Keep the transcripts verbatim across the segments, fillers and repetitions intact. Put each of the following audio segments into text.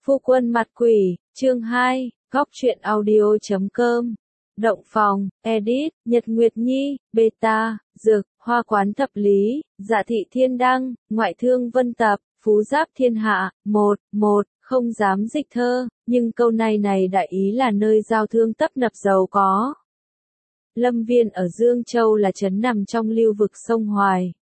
Phu quân mặt quỷ, chương hai, góc truyện audio chấm com. Động phòng, edit, Nhật Nguyệt Nhi, beta, dược, hoa quán thập lý, dạ thị thiên đăng, ngoại thương vân tập, phú giáp thiên hạ, một, một, không dám dịch thơ, nhưng câu này này đại ý là nơi giao thương tấp nập giàu có. Lâm Viên ở Dương Châu là trấn nằm trong lưu vực sông Hoài.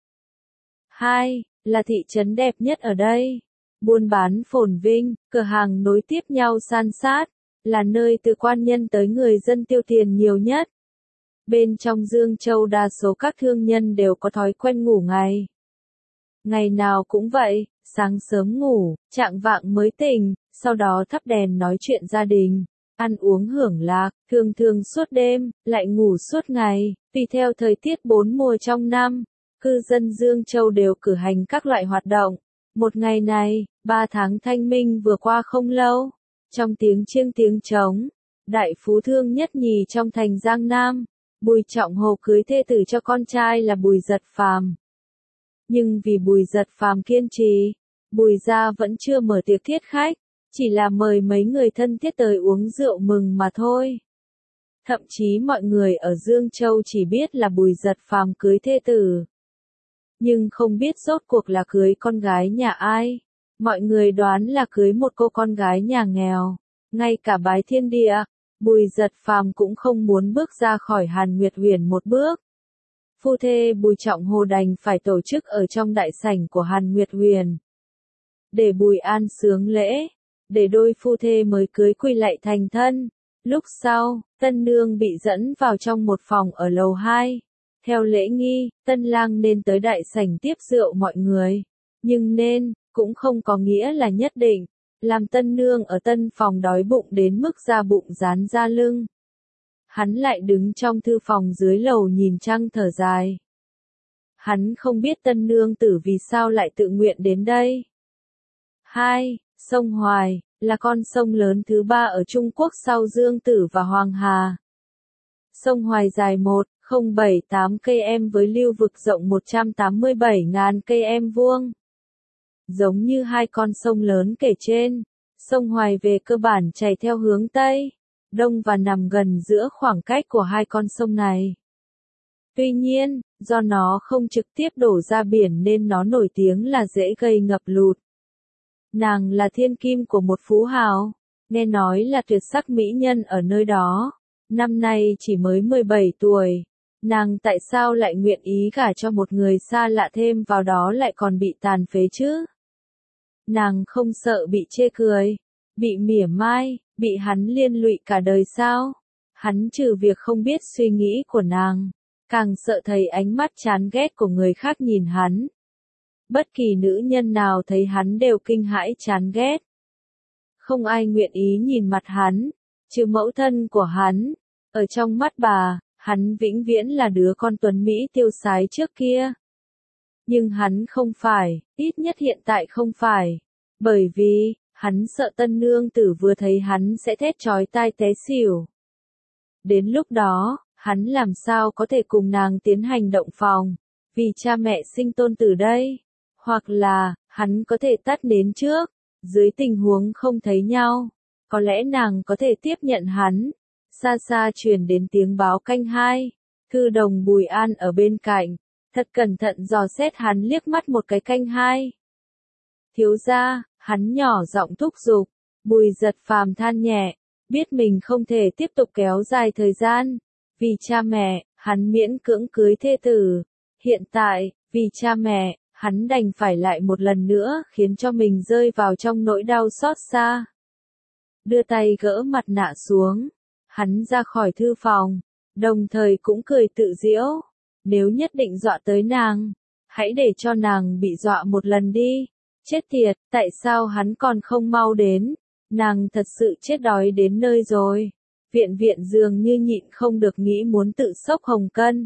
hai. Là thị trấn đẹp nhất ở đây. Buôn bán phồn vinh, cửa hàng nối tiếp nhau san sát, là nơi từ quan nhân tới người dân tiêu tiền nhiều nhất. Bên trong Dương Châu đa số các thương nhân đều có thói quen ngủ ngày. Ngày nào cũng vậy, sáng sớm ngủ, chạng vạng mới tỉnh, sau đó thắp đèn nói chuyện gia đình, ăn uống hưởng lạc, thường thường suốt đêm, lại ngủ suốt ngày, tùy theo thời tiết bốn mùa trong năm. Cư dân Dương Châu đều cử hành các loại hoạt động. Một ngày này, ba tháng thanh minh vừa qua không lâu, trong tiếng chiêng tiếng trống, đại phú thương nhất nhì trong thành Giang Nam, Bùi Trọng Hồ cưới thê tử cho con trai là Bùi Giật Phàm. Nhưng vì Bùi Giật Phàm kiên trì, Bùi gia vẫn chưa mở tiệc thiết khách, chỉ là mời mấy người thân thiết tới uống rượu mừng mà thôi. Thậm chí mọi người ở Dương Châu chỉ biết là Bùi Giật Phàm cưới thê tử, nhưng không biết rốt cuộc là cưới con gái nhà ai. Mọi người đoán là cưới một cô con gái nhà nghèo. Ngay cả bái thiên địa, Bùi Giật Phàm cũng không muốn bước ra khỏi Hàn Nguyệt Huyền một bước. Phu thê Bùi Trọng Hồ đành phải tổ chức ở trong đại sảnh của Hàn Nguyệt Huyền, để Bùi An sướng lễ, để đôi phu thê mới cưới quy lạy thành thân. Lúc sau, tân nương bị dẫn vào trong một phòng ở lầu hai. Theo lễ nghi, tân lang nên tới đại sảnh tiếp rượu mọi người. Nhưng nên, cũng không có nghĩa là nhất định. Làm tân nương ở tân phòng đói bụng đến mức da bụng dán ra lưng. Hắn lại đứng trong thư phòng dưới lầu nhìn trăng thở dài. Hắn không biết tân nương tử vì sao lại tự nguyện đến đây. hai. Sông Hoài, là con sông lớn thứ ba ở Trung Quốc sau Dương Tử và Hoàng Hà. Sông Hoài dài một phẩy không bảy tám cây số với lưu vực rộng một trăm tám mươi bảy nghìn cây số vuông. Giống như hai con sông lớn kể trên, sông Hoài về cơ bản chảy theo hướng Tây, Đông và nằm gần giữa khoảng cách của hai con sông này. Tuy nhiên, do nó không trực tiếp đổ ra biển nên nó nổi tiếng là dễ gây ngập lụt. Nàng là thiên kim của một phú hào, nghe nói là tuyệt sắc mỹ nhân ở nơi đó. Năm nay chỉ mới mười bảy tuổi, nàng tại sao lại nguyện ý gả cho một người xa lạ, thêm vào đó lại còn bị tàn phế chứ? Nàng không sợ bị chê cười, bị mỉa mai, bị hắn liên lụy cả đời sao? Hắn trừ việc không biết suy nghĩ của nàng, càng sợ thấy ánh mắt chán ghét của người khác nhìn hắn. Bất kỳ nữ nhân nào thấy hắn đều kinh hãi chán ghét. Không ai nguyện ý nhìn mặt hắn, trừ mẫu thân của hắn. Ở trong mắt bà, hắn vĩnh viễn là đứa con tuấn Mỹ tiêu sái trước kia. Nhưng hắn không phải, ít nhất hiện tại không phải. Bởi vì, hắn sợ tân nương tử vừa thấy hắn sẽ thét chói tai té xỉu. Đến lúc đó, hắn làm sao có thể cùng nàng tiến hành động phòng, vì cha mẹ sinh tôn tử đây. Hoặc là, hắn có thể tắt nến trước, dưới tình huống không thấy nhau. Có lẽ nàng có thể tiếp nhận hắn. Xa xa truyền đến tiếng báo canh hai. Thư đồng Bùi An ở bên cạnh, thật cẩn thận dò xét hắn liếc mắt một cái. Canh hai. Thiếu gia, hắn nhỏ giọng thúc giục. Bùi Giật Phàm than nhẹ, biết mình không thể tiếp tục kéo dài thời gian. Vì cha mẹ, hắn miễn cưỡng cưới thê tử. Hiện tại, vì cha mẹ, hắn đành phải lại một lần nữa khiến cho mình rơi vào trong nỗi đau xót xa. Đưa tay gỡ mặt nạ xuống, hắn ra khỏi thư phòng, đồng thời cũng cười tự giễu. Nếu nhất định dọa tới nàng, hãy để cho nàng bị dọa một lần đi. Chết tiệt, tại sao hắn còn không mau đến? Nàng thật sự chết đói đến nơi rồi. Viện viện dường như nhịn không được nghĩ muốn tự xốc hồng cân.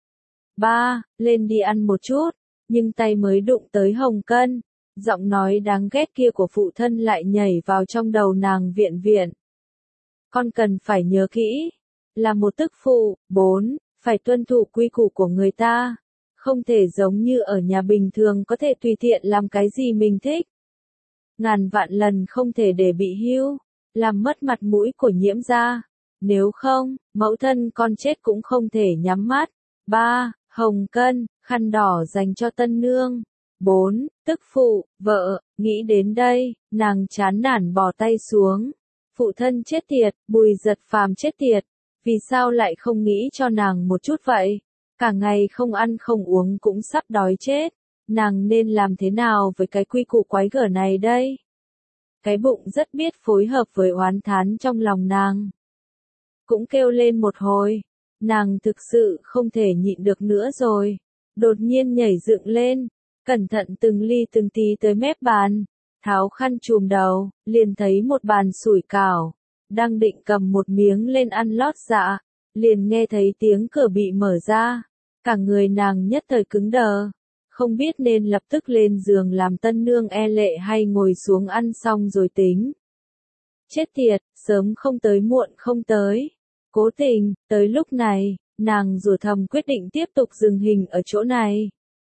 Ba, lên đi ăn một chút. Nhưng tay mới đụng tới hồng cân, giọng nói đáng ghét kia của phụ thân lại nhảy vào trong đầu nàng. Viện viện, con cần phải nhớ kỹ, là một tức phụ. Bốn, phải tuân thủ quy củ của người ta, không thể giống như ở nhà bình thường có thể tùy tiện làm cái gì mình thích. ngàn vạn lần không thể để bị hưu, làm mất mặt mũi của Nhiễm gia. Nếu không, mẫu thân con chết cũng không thể nhắm mắt. ba. Hồng Cân, khăn đỏ dành cho tân nương. bốn. Tức phụ, vợ, nghĩ đến đây, nàng chán nản bỏ tay xuống. Phụ thân chết tiệt, Bùi Giật Phàm chết tiệt, vì sao lại không nghĩ cho nàng một chút vậy? Cả ngày không ăn không uống cũng sắp đói chết, nàng nên làm thế nào với cái quy củ quái gở này đây? Cái bụng rất biết phối hợp với oán thán trong lòng nàng. Cũng kêu lên một hồi, nàng thực sự không thể nhịn được nữa rồi, đột nhiên nhảy dựng lên, cẩn thận từng ly từng tí tới mép bàn, tháo khăn trùm đầu, liền thấy một bàn sủi cảo, đang định cầm một miếng lên ăn lót dạ, liền nghe thấy tiếng cửa bị mở ra, cả người nàng nhất thời cứng đờ, không biết nên lập tức lên giường làm tân nương e lệ hay ngồi xuống ăn xong rồi tính. Chết tiệt, sớm không tới muộn không tới. Cố tình, tới lúc này, nàng rủa thầm quyết định tiếp tục dừng hình ở chỗ này.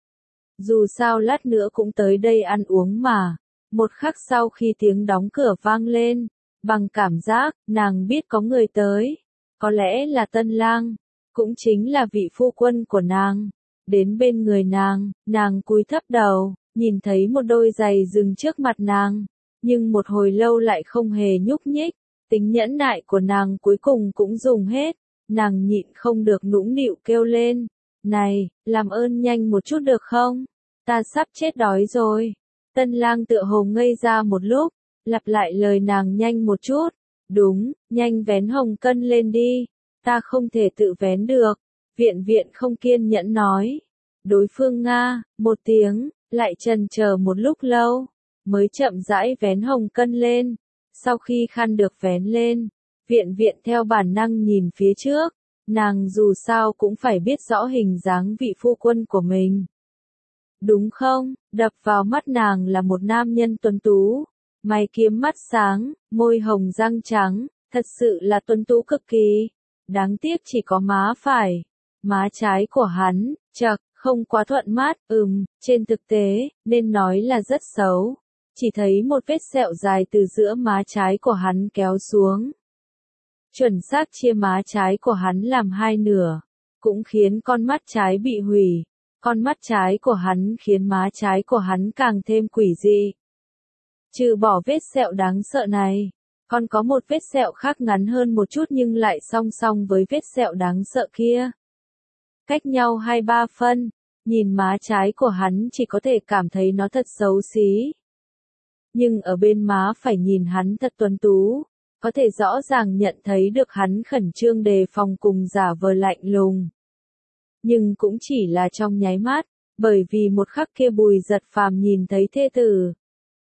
Dù sao lát nữa cũng tới đây ăn uống mà. Một khắc sau khi tiếng đóng cửa vang lên, bằng cảm giác, nàng biết có người tới. Có lẽ là tân lang, cũng chính là vị phu quân của nàng. Đến bên người nàng, nàng cúi thấp đầu, nhìn thấy một đôi giày dừng trước mặt nàng. Nhưng một hồi lâu lại không hề nhúc nhích. Tính nhẫn nại của nàng cuối cùng cũng dùng hết, nàng nhịn không được nũng nịu kêu lên, này, làm ơn nhanh một chút được không? Ta sắp chết đói rồi. Tân lang tựa hồ ngây ra một lúc, lặp lại lời nàng nhanh một chút, đúng, nhanh vén Hồng Cân lên đi, ta không thể tự vén được. Viện viện không kiên nhẫn nói, đối phương Nga, một tiếng, lại chần chờ một lúc lâu, mới chậm rãi vén Hồng Cân lên. Sau khi khăn được vén lên, viện viện theo bản năng nhìn phía trước, nàng dù sao cũng phải biết rõ hình dáng vị phu quân của mình. Đúng không, đập vào mắt nàng là một nam nhân tuấn tú, mày kiếm mắt sáng, môi hồng răng trắng, thật sự là tuấn tú cực kỳ. Đáng tiếc chỉ có má phải, má trái của hắn, chật, không quá thuận mắt, ừm, trên thực tế, nên nói là rất xấu. Chỉ thấy một vết sẹo dài từ giữa má trái của hắn kéo xuống. Chuẩn xác chia má trái của hắn làm hai nửa, cũng khiến con mắt trái bị hủy. Con mắt trái của hắn khiến má trái của hắn càng thêm quỷ dị. Trừ bỏ vết sẹo đáng sợ này, còn có một vết sẹo khác ngắn hơn một chút nhưng lại song song với vết sẹo đáng sợ kia. Cách nhau hai ba phân, nhìn má trái của hắn chỉ có thể cảm thấy nó thật xấu xí. Nhưng ở bên má phải nhìn hắn thật tuấn tú, có thể rõ ràng nhận thấy được hắn khẩn trương đề phòng cùng giả vờ lạnh lùng. Nhưng cũng chỉ là trong nháy mắt, bởi vì một khắc kia Bùi Giật Phàm nhìn thấy thê tử.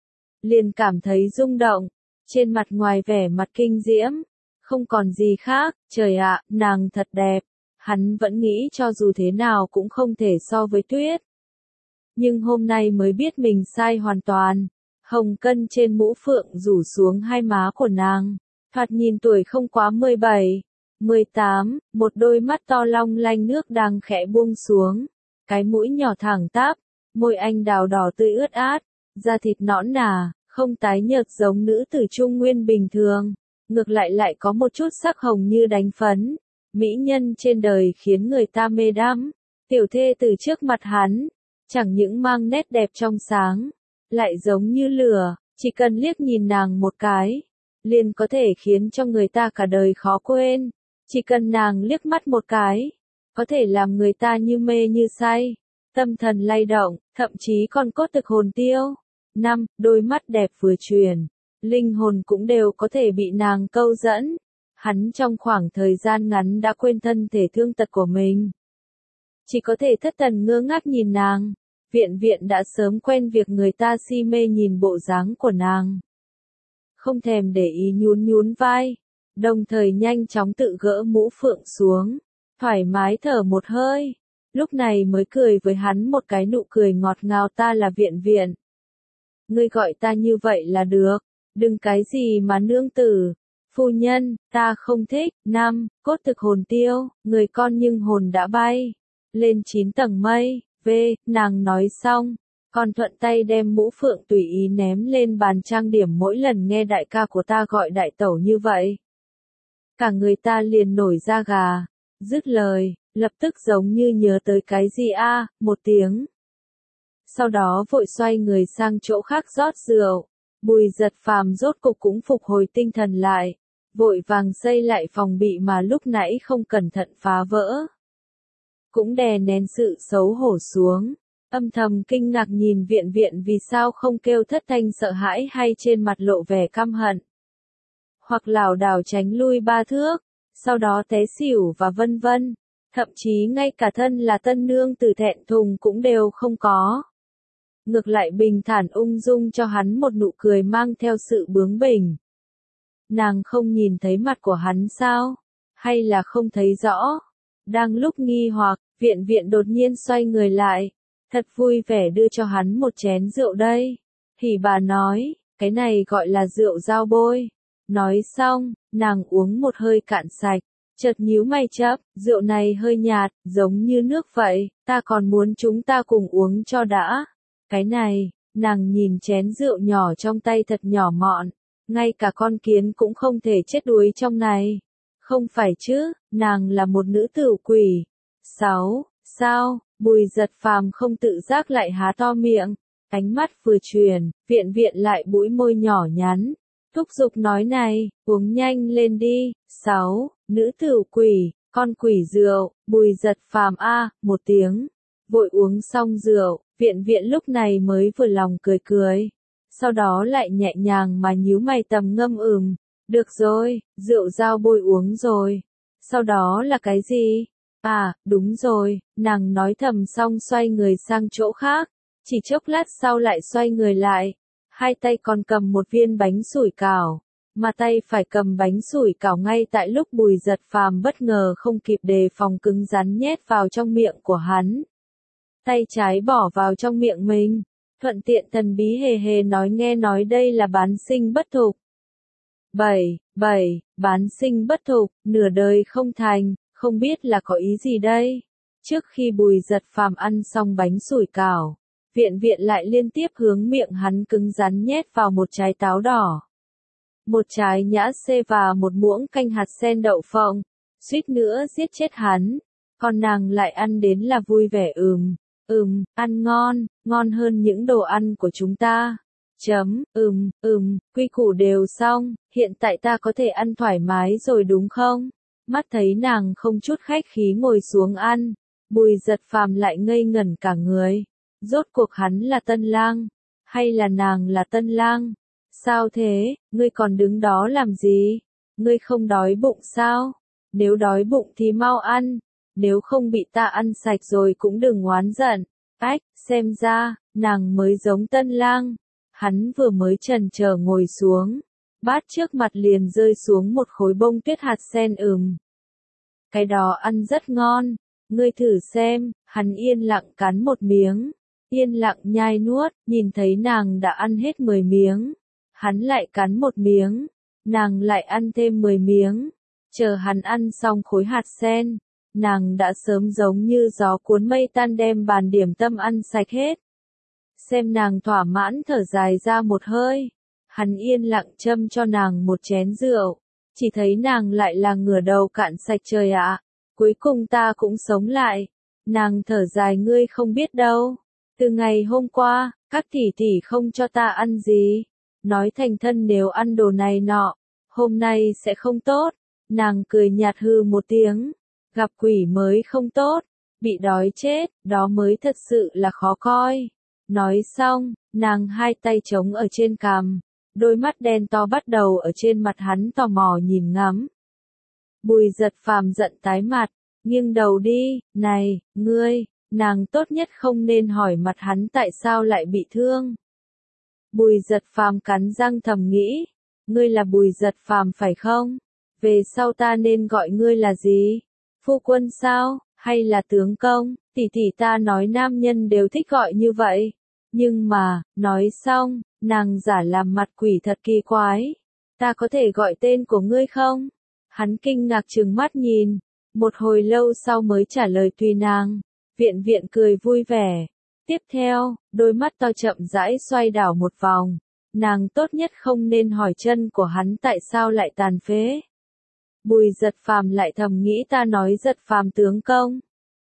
Liền cảm thấy rung động, trên mặt ngoài vẻ mặt kinh diễm, không còn gì khác, trời ạ, nàng thật đẹp, hắn vẫn nghĩ cho dù thế nào cũng không thể so với Tuyết. Nhưng hôm nay mới biết mình sai hoàn toàn. Hồng Cân trên mũ phượng rủ xuống hai má của nàng, thoạt nhìn tuổi không quá mười bảy, mười tám, một đôi mắt to long lanh nước đang khẽ buông xuống, cái mũi nhỏ thẳng tắp, môi anh đào đỏ tươi ướt át, da thịt nõn nà, không tái nhợt giống nữ tử trung nguyên bình thường, ngược lại lại có một chút sắc hồng như đánh phấn, mỹ nhân trên đời khiến người ta mê đắm. Tiểu thê từ trước mặt hắn, chẳng những mang nét đẹp trong sáng, lại giống như lửa, chỉ cần liếc nhìn nàng một cái, liền có thể khiến cho người ta cả đời khó quên. Chỉ cần nàng liếc mắt một cái, có thể làm người ta như mê như say, tâm thần lay động, thậm chí còn cốt thực hồn tiêu. Năm, đôi mắt đẹp vừa truyền, linh hồn cũng đều có thể bị nàng câu dẫn. Hắn trong khoảng thời gian ngắn đã quên thân thể thương tật của mình. Chỉ có thể thất thần ngơ ngác nhìn nàng. Viện viện đã sớm quen việc người ta si mê nhìn bộ dáng của nàng. Không thèm để ý nhún nhún vai, đồng thời nhanh chóng tự gỡ mũ phượng xuống, thoải mái thở một hơi, lúc này mới cười với hắn một cái nụ cười ngọt ngào, ta là viện viện. Ngươi gọi ta như vậy là được, đừng cái gì mà nương tử, phu nhân, ta không thích. Năm, cốt thực hồn tiêu, người con nhưng hồn đã bay, lên chín tầng mây. V, nàng nói xong, còn thuận tay đem mũ phượng tùy ý ném lên bàn trang điểm mỗi lần nghe đại ca của ta gọi đại tẩu như vậy. Cả người ta liền nổi da gà, dứt lời, lập tức giống như nhớ tới cái gì a, một tiếng. Sau đó vội xoay người sang chỗ khác rót rượu, Bùi Giật Phàm rốt cục cũng phục hồi tinh thần lại, vội vàng xây lại phòng bị mà lúc nãy không cẩn thận phá vỡ. Cũng đè nén sự xấu hổ xuống, âm thầm kinh ngạc nhìn viện viện vì sao không kêu thất thanh sợ hãi hay trên mặt lộ vẻ căm hận. Hoặc lảo đảo tránh lui ba thước, sau đó té xỉu và vân vân, thậm chí ngay cả thân là tân nương tử thẹn thùng cũng đều không có. Ngược lại bình thản ung dung cho hắn một nụ cười mang theo sự bướng bỉnh. Nàng không nhìn thấy mặt của hắn sao? Hay là không thấy rõ? Đang lúc nghi hoặc, viện viện đột nhiên xoay người lại, thật vui vẻ đưa cho hắn một chén rượu đây. Thì bà nói, cái này gọi là rượu dao bôi. Nói xong, nàng uống một hơi cạn sạch, chợt nhíu mày chấp, rượu này hơi nhạt, giống như nước vậy, ta còn muốn chúng ta cùng uống cho đã. Cái này, nàng nhìn chén rượu nhỏ trong tay thật nhỏ mọn, ngay cả con kiến cũng không thể chết đuối trong này. Không phải chứ, nàng là một nữ tử quỷ. Sáu, sao, Bùi Giật Phàm không tự giác lại há to miệng, ánh mắt vừa chuyển, viện viện lại bũi môi nhỏ nhắn. Thúc giục nói này, uống nhanh lên đi. Sáu, nữ tử quỷ, con quỷ rượu, Bùi Giật Phàm a, một tiếng. Vội uống xong rượu, viện viện lúc này mới vừa lòng cười cười. Sau đó lại nhẹ nhàng mà nhíu mày tầm ngâm ừm. Được rồi, rượu dao bôi uống rồi. Sau đó là cái gì? À, đúng rồi, nàng nói thầm xong xoay người sang chỗ khác. Chỉ chốc lát sau lại xoay người lại. Hai tay còn cầm một viên bánh sủi cảo. Mà tay phải cầm bánh sủi cảo ngay tại lúc Bùi Giật Phàm bất ngờ không kịp đề phòng cứng rắn nhét vào trong miệng của hắn. Tay trái bỏ vào trong miệng mình. Thuận tiện thần bí hề hề nói nghe nói đây là bán sinh bất thục. Bảy, bảy, bán sinh bất thục, nửa đời không thành, không biết là có ý gì đây. Trước khi Bùi Giật Phàm ăn xong bánh sủi cảo, viện viện lại liên tiếp hướng miệng hắn cứng rắn nhét vào một trái táo đỏ, một trái nhã xê và một muỗng canh hạt sen đậu phộng, suýt nữa giết chết hắn. Còn nàng lại ăn đến là vui vẻ ừm, ừm, ăn ngon, ngon hơn những đồ ăn của chúng ta. Chấm, ừm, ừm, quy củ đều xong, hiện tại ta có thể ăn thoải mái rồi đúng không? Mắt thấy nàng không chút khách khí ngồi xuống ăn, Bùi Giật Phàm lại ngây ngẩn cả người. Rốt cuộc hắn là tân lang, hay là nàng là tân lang? Sao thế, ngươi còn đứng đó làm gì? Ngươi không đói bụng sao? Nếu đói bụng thì mau ăn, nếu không bị ta ăn sạch rồi cũng đừng oán giận. Ách, xem ra, nàng mới giống tân lang. Hắn vừa mới chần chờ ngồi xuống, bát trước mặt liền rơi xuống một khối bông tuyết hạt sen ừm. Cái đó ăn rất ngon, ngươi thử xem, hắn yên lặng cắn một miếng, yên lặng nhai nuốt, nhìn thấy nàng đã ăn hết mười miếng. Hắn lại cắn một miếng, nàng lại ăn thêm mười miếng, chờ hắn ăn xong khối hạt sen, nàng đã sớm giống như gió cuốn mây tan đem bàn điểm tâm ăn sạch hết. Xem nàng thỏa mãn thở dài ra một hơi, hắn yên lặng châm cho nàng một chén rượu, chỉ thấy nàng lại là ngửa đầu cạn sạch trời ạ, cuối cùng ta cũng sống lại. Nàng thở dài ngươi không biết đâu, từ ngày hôm qua, các tỷ tỷ không cho ta ăn gì, nói thành thân nếu ăn đồ này nọ, hôm nay sẽ không tốt. Nàng cười nhạt hư một tiếng, gặp quỷ mới không tốt, bị đói chết, đó mới thật sự là khó coi. Nói xong, nàng hai tay trống ở trên cằm, đôi mắt đen to bắt đầu ở trên mặt hắn tò mò nhìn ngắm. Bùi Giật Phàm giận tái mặt, nghiêng đầu đi, này, ngươi, nàng tốt nhất không nên hỏi mặt hắn tại sao lại bị thương. Bùi Giật Phàm cắn răng thầm nghĩ, ngươi là Bùi Giật Phàm phải không? Về sau ta nên gọi ngươi là gì? Phu quân sao, hay là tướng công? Tỷ tỷ ta nói nam nhân đều thích gọi như vậy. Nhưng mà, nói xong, nàng giả làm mặt quỷ thật kỳ quái. Ta có thể gọi tên của ngươi không? Hắn kinh ngạc trừng mắt nhìn, một hồi lâu sau mới trả lời tùy nàng. Viện viện cười vui vẻ. Tiếp theo, đôi mắt to chậm rãi xoay đảo một vòng. Nàng tốt nhất không nên hỏi chân của hắn tại sao lại tàn phế. Bùi Giật Phàm lại thầm nghĩ ta nói Giật Phàm tướng công.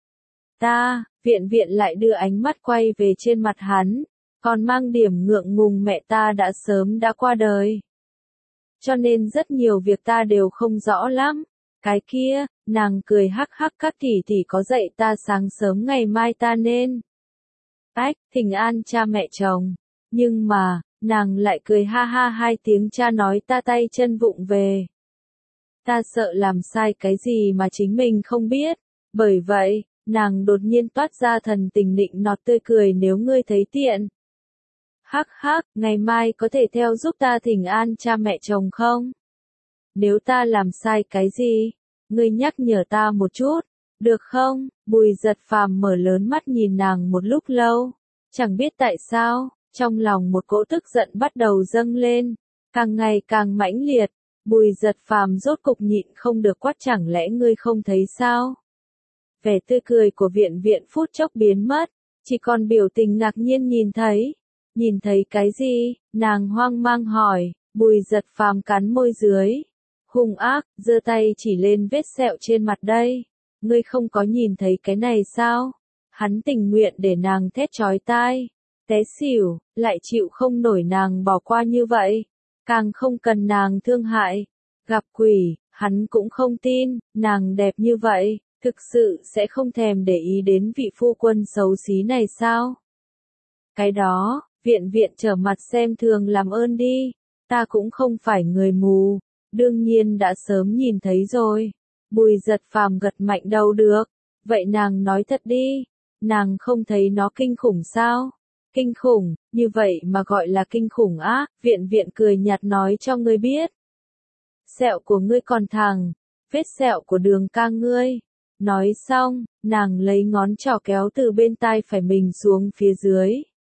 Ta, viện viện lại đưa ánh mắt quay về trên mặt hắn, còn mang điểm ngượng ngùng mẹ ta đã sớm đã qua đời. Cho nên rất nhiều việc ta đều không rõ lắm. Cái kia, nàng cười hắc hắc các tỷ tỷ có dạy ta sáng sớm ngày mai ta nên. Ách, thỉnh an cha mẹ chồng. Nhưng mà, nàng lại cười ha ha hai tiếng cha nói ta tay chân vụng về. Ta sợ làm sai cái gì mà chính mình không biết. Bởi vậy, nàng đột nhiên toát ra thần tình nịnh nọt tươi cười nếu ngươi thấy tiện. Hắc hắc, ngày mai có thể theo giúp ta thỉnh an cha mẹ chồng không? Nếu ta làm sai cái gì, ngươi nhắc nhở ta một chút, được không? Bùi Giật Phàm mở lớn mắt nhìn nàng một lúc lâu, chẳng biết tại sao, trong lòng một cỗ tức giận bắt đầu dâng lên, càng ngày càng mãnh liệt. Bùi Giật Phàm rốt cục nhịn không được quát chẳng lẽ ngươi không thấy sao? Vẻ tươi cười của viện viện phút chốc biến mất, chỉ còn biểu tình ngạc nhiên nhìn thấy. Nhìn thấy cái gì? Nàng hoang mang hỏi. Bùi Giật Phàm cắn môi dưới, hung ác, giơ tay chỉ lên vết sẹo trên mặt đây. Ngươi không có nhìn thấy cái này sao? Hắn tình nguyện để nàng thét chói tai, té xỉu, lại chịu không nổi nàng bỏ qua như vậy. Càng không cần nàng thương hại. Gặp quỷ, hắn cũng không tin, nàng đẹp như vậy, thực sự sẽ không thèm để ý đến vị phu quân xấu xí này sao? Cái đó, viện viện trở mặt xem thường làm ơn đi, ta cũng không phải người mù, đương nhiên đã sớm nhìn thấy rồi. Bùi Giật Phàm gật mạnh đầu được, vậy nàng nói thật đi, nàng không thấy nó kinh khủng sao? Kinh khủng, như vậy mà gọi là kinh khủng á, viện viện cười nhạt nói cho ngươi biết. Sẹo của ngươi còn thẳng, vết sẹo của Đường ca ngươi. Nói xong, nàng lấy ngón trỏ kéo từ bên tai phải mình xuống phía dưới.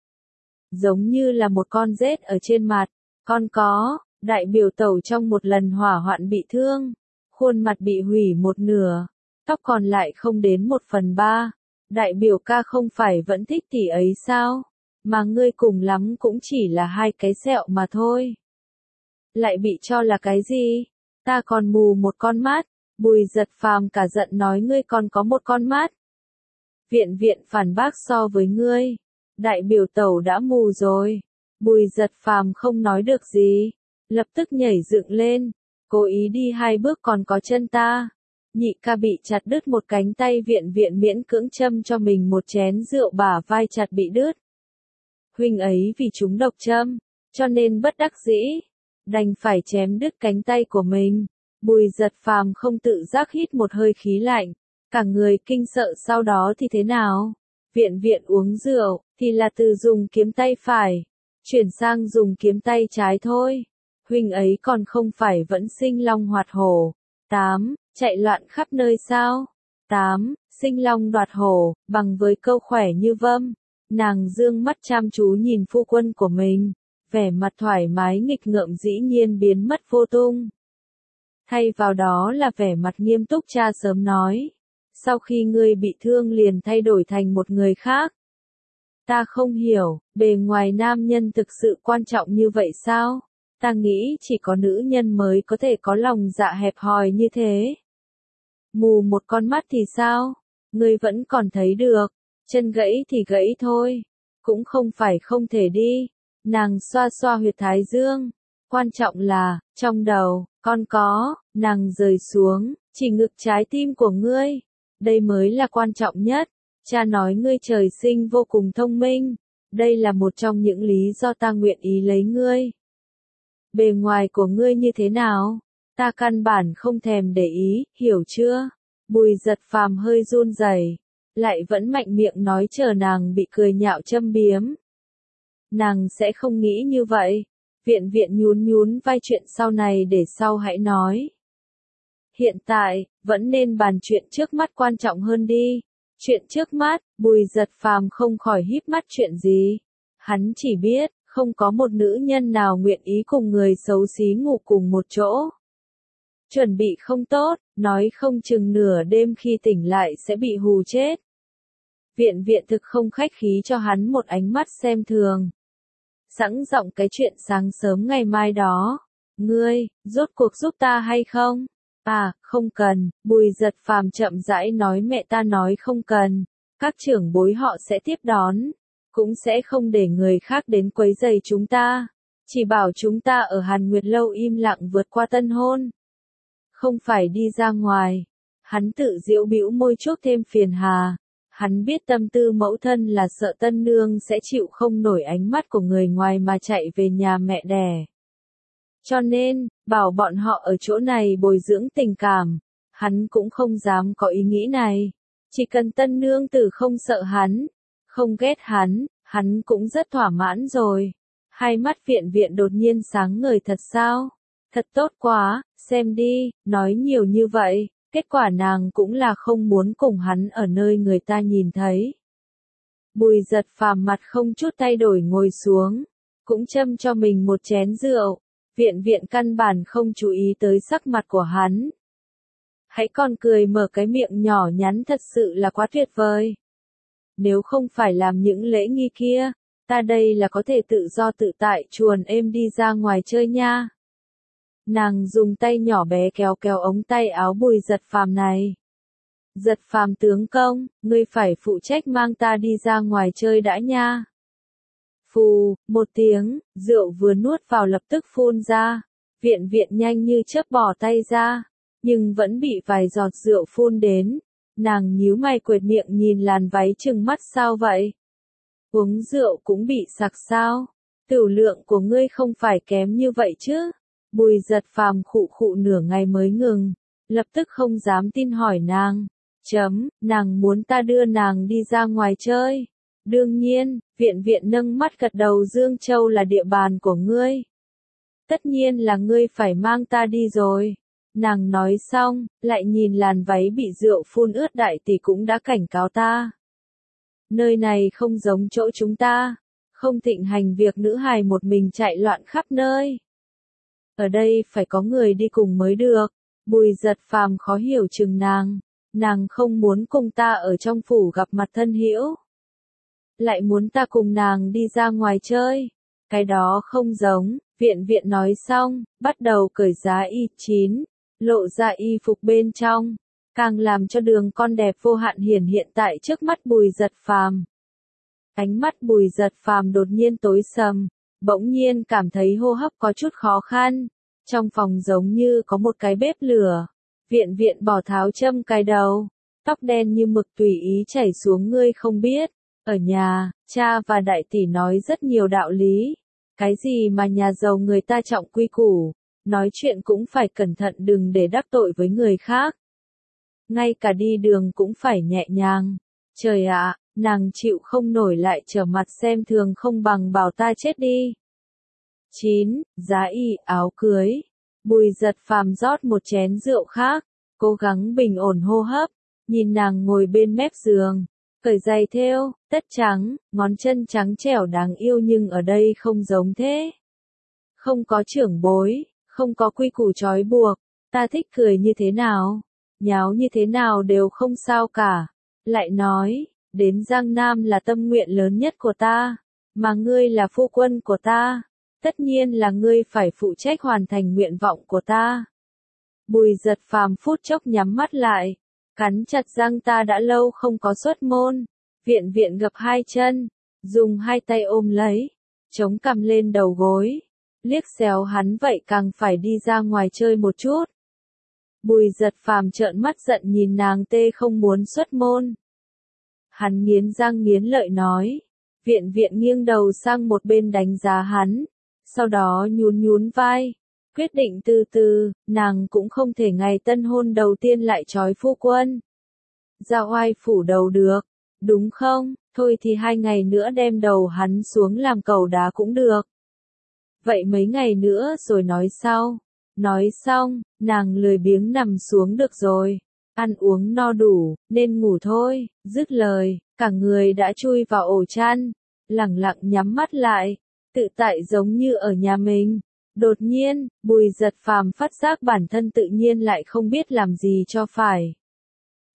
Giống như là một con rết ở trên mặt, con có, đại biểu tẩu trong một lần hỏa hoạn bị thương. Khuôn mặt bị hủy một nửa, tóc còn lại không đến một phần ba. Đại biểu ca không phải vẫn thích tỷ ấy sao? Mà ngươi cùng lắm cũng chỉ là hai cái sẹo mà thôi. Lại bị cho là cái gì? Ta còn mù một con mắt. Bùi Giật Phàm cả giận nói ngươi còn có một con mắt. Viện viện phản bác so với ngươi. Đại biểu tẩu đã mù rồi. Bùi Giật Phàm không nói được gì. Lập tức nhảy dựng lên. Cố ý đi hai bước còn có chân ta. Nhị ca bị chặt đứt một cánh tay viện viện miễn cưỡng châm cho mình một chén rượu bả vai chặt bị đứt. Huynh ấy vì chúng độc châm, cho nên bất đắc dĩ, đành phải chém đứt cánh tay của mình. Bùi Giật Phàm không tự giác hít một hơi khí lạnh, cả người kinh sợ sau đó thì thế nào? Viện viện uống rượu, thì là từ dùng kiếm tay phải, chuyển sang dùng kiếm tay trái thôi. Huynh ấy còn không phải vẫn sinh long hoạt hổ. tám. Chạy loạn khắp nơi sao? tám. Sinh long đoạt hổ, bằng với câu khỏe như vâm. Nàng dương mắt chăm chú nhìn phu quân của mình, vẻ mặt thoải mái nghịch ngợm dĩ nhiên biến mất vô tung. Thay vào đó là vẻ mặt nghiêm túc cha sớm nói. Sau khi ngươi bị thương liền thay đổi thành một người khác. Ta không hiểu, bề ngoài nam nhân thực sự quan trọng như vậy sao? Ta nghĩ chỉ có nữ nhân mới có thể có lòng dạ hẹp hòi như thế. Mù một con mắt thì sao? Ngươi vẫn còn thấy được. Chân gãy thì gãy thôi. Cũng không phải không thể đi. Nàng xoa xoa huyệt thái dương. Quan trọng là, trong đầu, con có, nàng rời xuống, chỉ ngực trái tim của ngươi. Đây mới là quan trọng nhất. Cha nói ngươi trời sinh vô cùng thông minh. Đây là một trong những lý do ta nguyện ý lấy ngươi. Bề ngoài của ngươi như thế nào? Ta căn bản không thèm để ý, hiểu chưa? Bùi Giật Phàm hơi run rẩy, lại vẫn mạnh miệng nói chờ nàng bị cười nhạo châm biếm. Nàng sẽ không nghĩ như vậy. Viện viện nhún nhún vai chuyện sau này để sau hãy nói. Hiện tại, vẫn nên bàn chuyện trước mắt quan trọng hơn đi. Chuyện trước mắt, Bùi Giật Phàm không khỏi híp mắt chuyện gì. Hắn chỉ biết, không có một nữ nhân nào nguyện ý cùng người xấu xí ngủ cùng một chỗ. Chuẩn bị không tốt, nói không chừng nửa đêm khi tỉnh lại sẽ bị hù chết. Viện viện thực không khách khí cho hắn một ánh mắt xem thường. Sẵn giọng cái chuyện sáng sớm ngày mai đó. Ngươi, rốt cuộc giúp ta hay không? À, không cần, Bùi Giật Phàm chậm rãi nói mẹ ta nói không cần. Các trưởng bối họ sẽ tiếp đón. Cũng sẽ không để người khác đến quấy rầy chúng ta. Chỉ bảo chúng ta ở Hàn Nguyệt Lâu im lặng vượt qua tân hôn. Không phải đi ra ngoài. Hắn tự giễu bĩu môi chuốc thêm phiền hà. Hắn biết tâm tư mẫu thân là sợ tân nương sẽ chịu không nổi ánh mắt của người ngoài mà chạy về nhà mẹ đẻ. Cho nên, bảo bọn họ ở chỗ này bồi dưỡng tình cảm, hắn cũng không dám có ý nghĩ này. Chỉ cần tân nương tử không sợ hắn, không ghét hắn, hắn cũng rất thỏa mãn rồi. Hai mắt viện viện đột nhiên sáng ngời thật sao? Thật tốt quá, xem đi, nói nhiều như vậy, kết quả nàng cũng là không muốn cùng hắn ở nơi người ta nhìn thấy. Bùi Giật Phàm mặt không chút thay đổi ngồi xuống, cũng châm cho mình một chén rượu. Viện viện căn bản không chú ý tới sắc mặt của hắn. Hãy còn cười mở cái miệng nhỏ nhắn thật sự là quá tuyệt vời. Nếu không phải làm những lễ nghi kia, ta đây là có thể tự do tự tại chuồn êm đi ra ngoài chơi nha. Nàng dùng tay nhỏ bé kéo kéo ống tay áo Bùi Giật Phàm này. Giật Phàm tướng công, ngươi phải phụ trách mang ta đi ra ngoài chơi đã nha. Phù, một tiếng, rượu vừa nuốt vào lập tức phun ra. Viện viện nhanh như chớp bỏ tay ra, nhưng vẫn bị vài giọt rượu phun đến. Nàng nhíu mày quệt miệng nhìn làn váy trừng mắt sao vậy? Uống rượu cũng bị sặc sao? Tửu lượng của ngươi không phải kém như vậy chứ? Bùi Giật Phàm khụ khụ nửa ngày mới ngừng, lập tức không dám tin hỏi nàng. Chấm, nàng muốn ta đưa nàng đi ra ngoài chơi. Đương nhiên, viện viện nâng mắt gật đầu Dương Châu là địa bàn của ngươi. Tất nhiên là ngươi phải mang ta đi rồi. Nàng nói xong, lại nhìn làn váy bị rượu phun ướt đại tỷ cũng đã cảnh cáo ta. Nơi này không giống chỗ chúng ta, không thịnh hành việc nữ hài một mình chạy loạn khắp nơi. Ở đây phải có người đi cùng mới được. Bùi Giật Phàm khó hiểu chừng nàng, nàng không muốn cùng ta ở trong phủ gặp mặt thân hữu. Lại muốn ta cùng nàng đi ra ngoài chơi. Cái đó không giống, viện viện nói xong, bắt đầu cởi giá y chín, lộ ra y phục bên trong, càng làm cho đường con đẹp vô hạn hiển hiện tại trước mắt Bùi Giật Phàm. Ánh mắt Bùi Giật Phàm đột nhiên tối sầm, bỗng nhiên cảm thấy hô hấp có chút khó khăn, trong phòng giống như có một cái bếp lửa. Viện viện bỏ tháo châm cài đầu, tóc đen như mực tùy ý chảy xuống ngươi không biết. Ở nhà, cha và đại tỷ nói rất nhiều đạo lý. Cái gì mà nhà giàu người ta trọng quy củ, nói chuyện cũng phải cẩn thận đừng để đắc tội với người khác. Ngay cả đi đường cũng phải nhẹ nhàng. Trời ạ, nàng chịu không nổi lại trở mặt xem thường không bằng bảo ta chết đi. chín. Giá y áo cưới. Bùi Giật Phàm rót một chén rượu khác, cố gắng bình ổn hô hấp, nhìn nàng ngồi bên mép giường. Cởi giày thêu, tất trắng, ngón chân trắng trẻo đáng yêu nhưng ở đây không giống thế. Không có trưởng bối, không có quy củ trói buộc, ta thích cười như thế nào, nháo như thế nào đều không sao cả. Lại nói, đến Giang Nam là tâm nguyện lớn nhất của ta, mà ngươi là phu quân của ta, tất nhiên là ngươi phải phụ trách hoàn thành nguyện vọng của ta. Bùi Giật Phàm phút chốc nhắm mắt lại. Cắn chặt răng ta đã lâu không có xuất môn. Viện viện gập hai chân, dùng hai tay ôm lấy, chống cằm lên đầu gối, liếc xéo hắn vậy càng phải đi ra ngoài chơi một chút. Bùi Giật Phàm trợn mắt giận nhìn nàng tê không muốn xuất môn. Hắn nghiến răng nghiến lợi nói. Viện viện nghiêng đầu sang một bên đánh giá hắn, sau đó nhún nhún vai. Quyết định từ từ, nàng cũng không thể ngày tân hôn đầu tiên lại trói phu quân. Ra oai phủ đầu được, đúng không? Thôi thì hai ngày nữa đem đầu hắn xuống làm cầu đá cũng được. Vậy mấy ngày nữa rồi nói sau. Nói xong, nàng lười biếng nằm xuống được rồi. Ăn uống no đủ, nên ngủ thôi. Dứt lời, cả người đã chui vào ổ chăn, lẳng lặng nhắm mắt lại, tự tại giống như ở nhà mình. Đột nhiên, Bùi Giật Phàm phát giác bản thân tự nhiên lại không biết làm gì cho phải.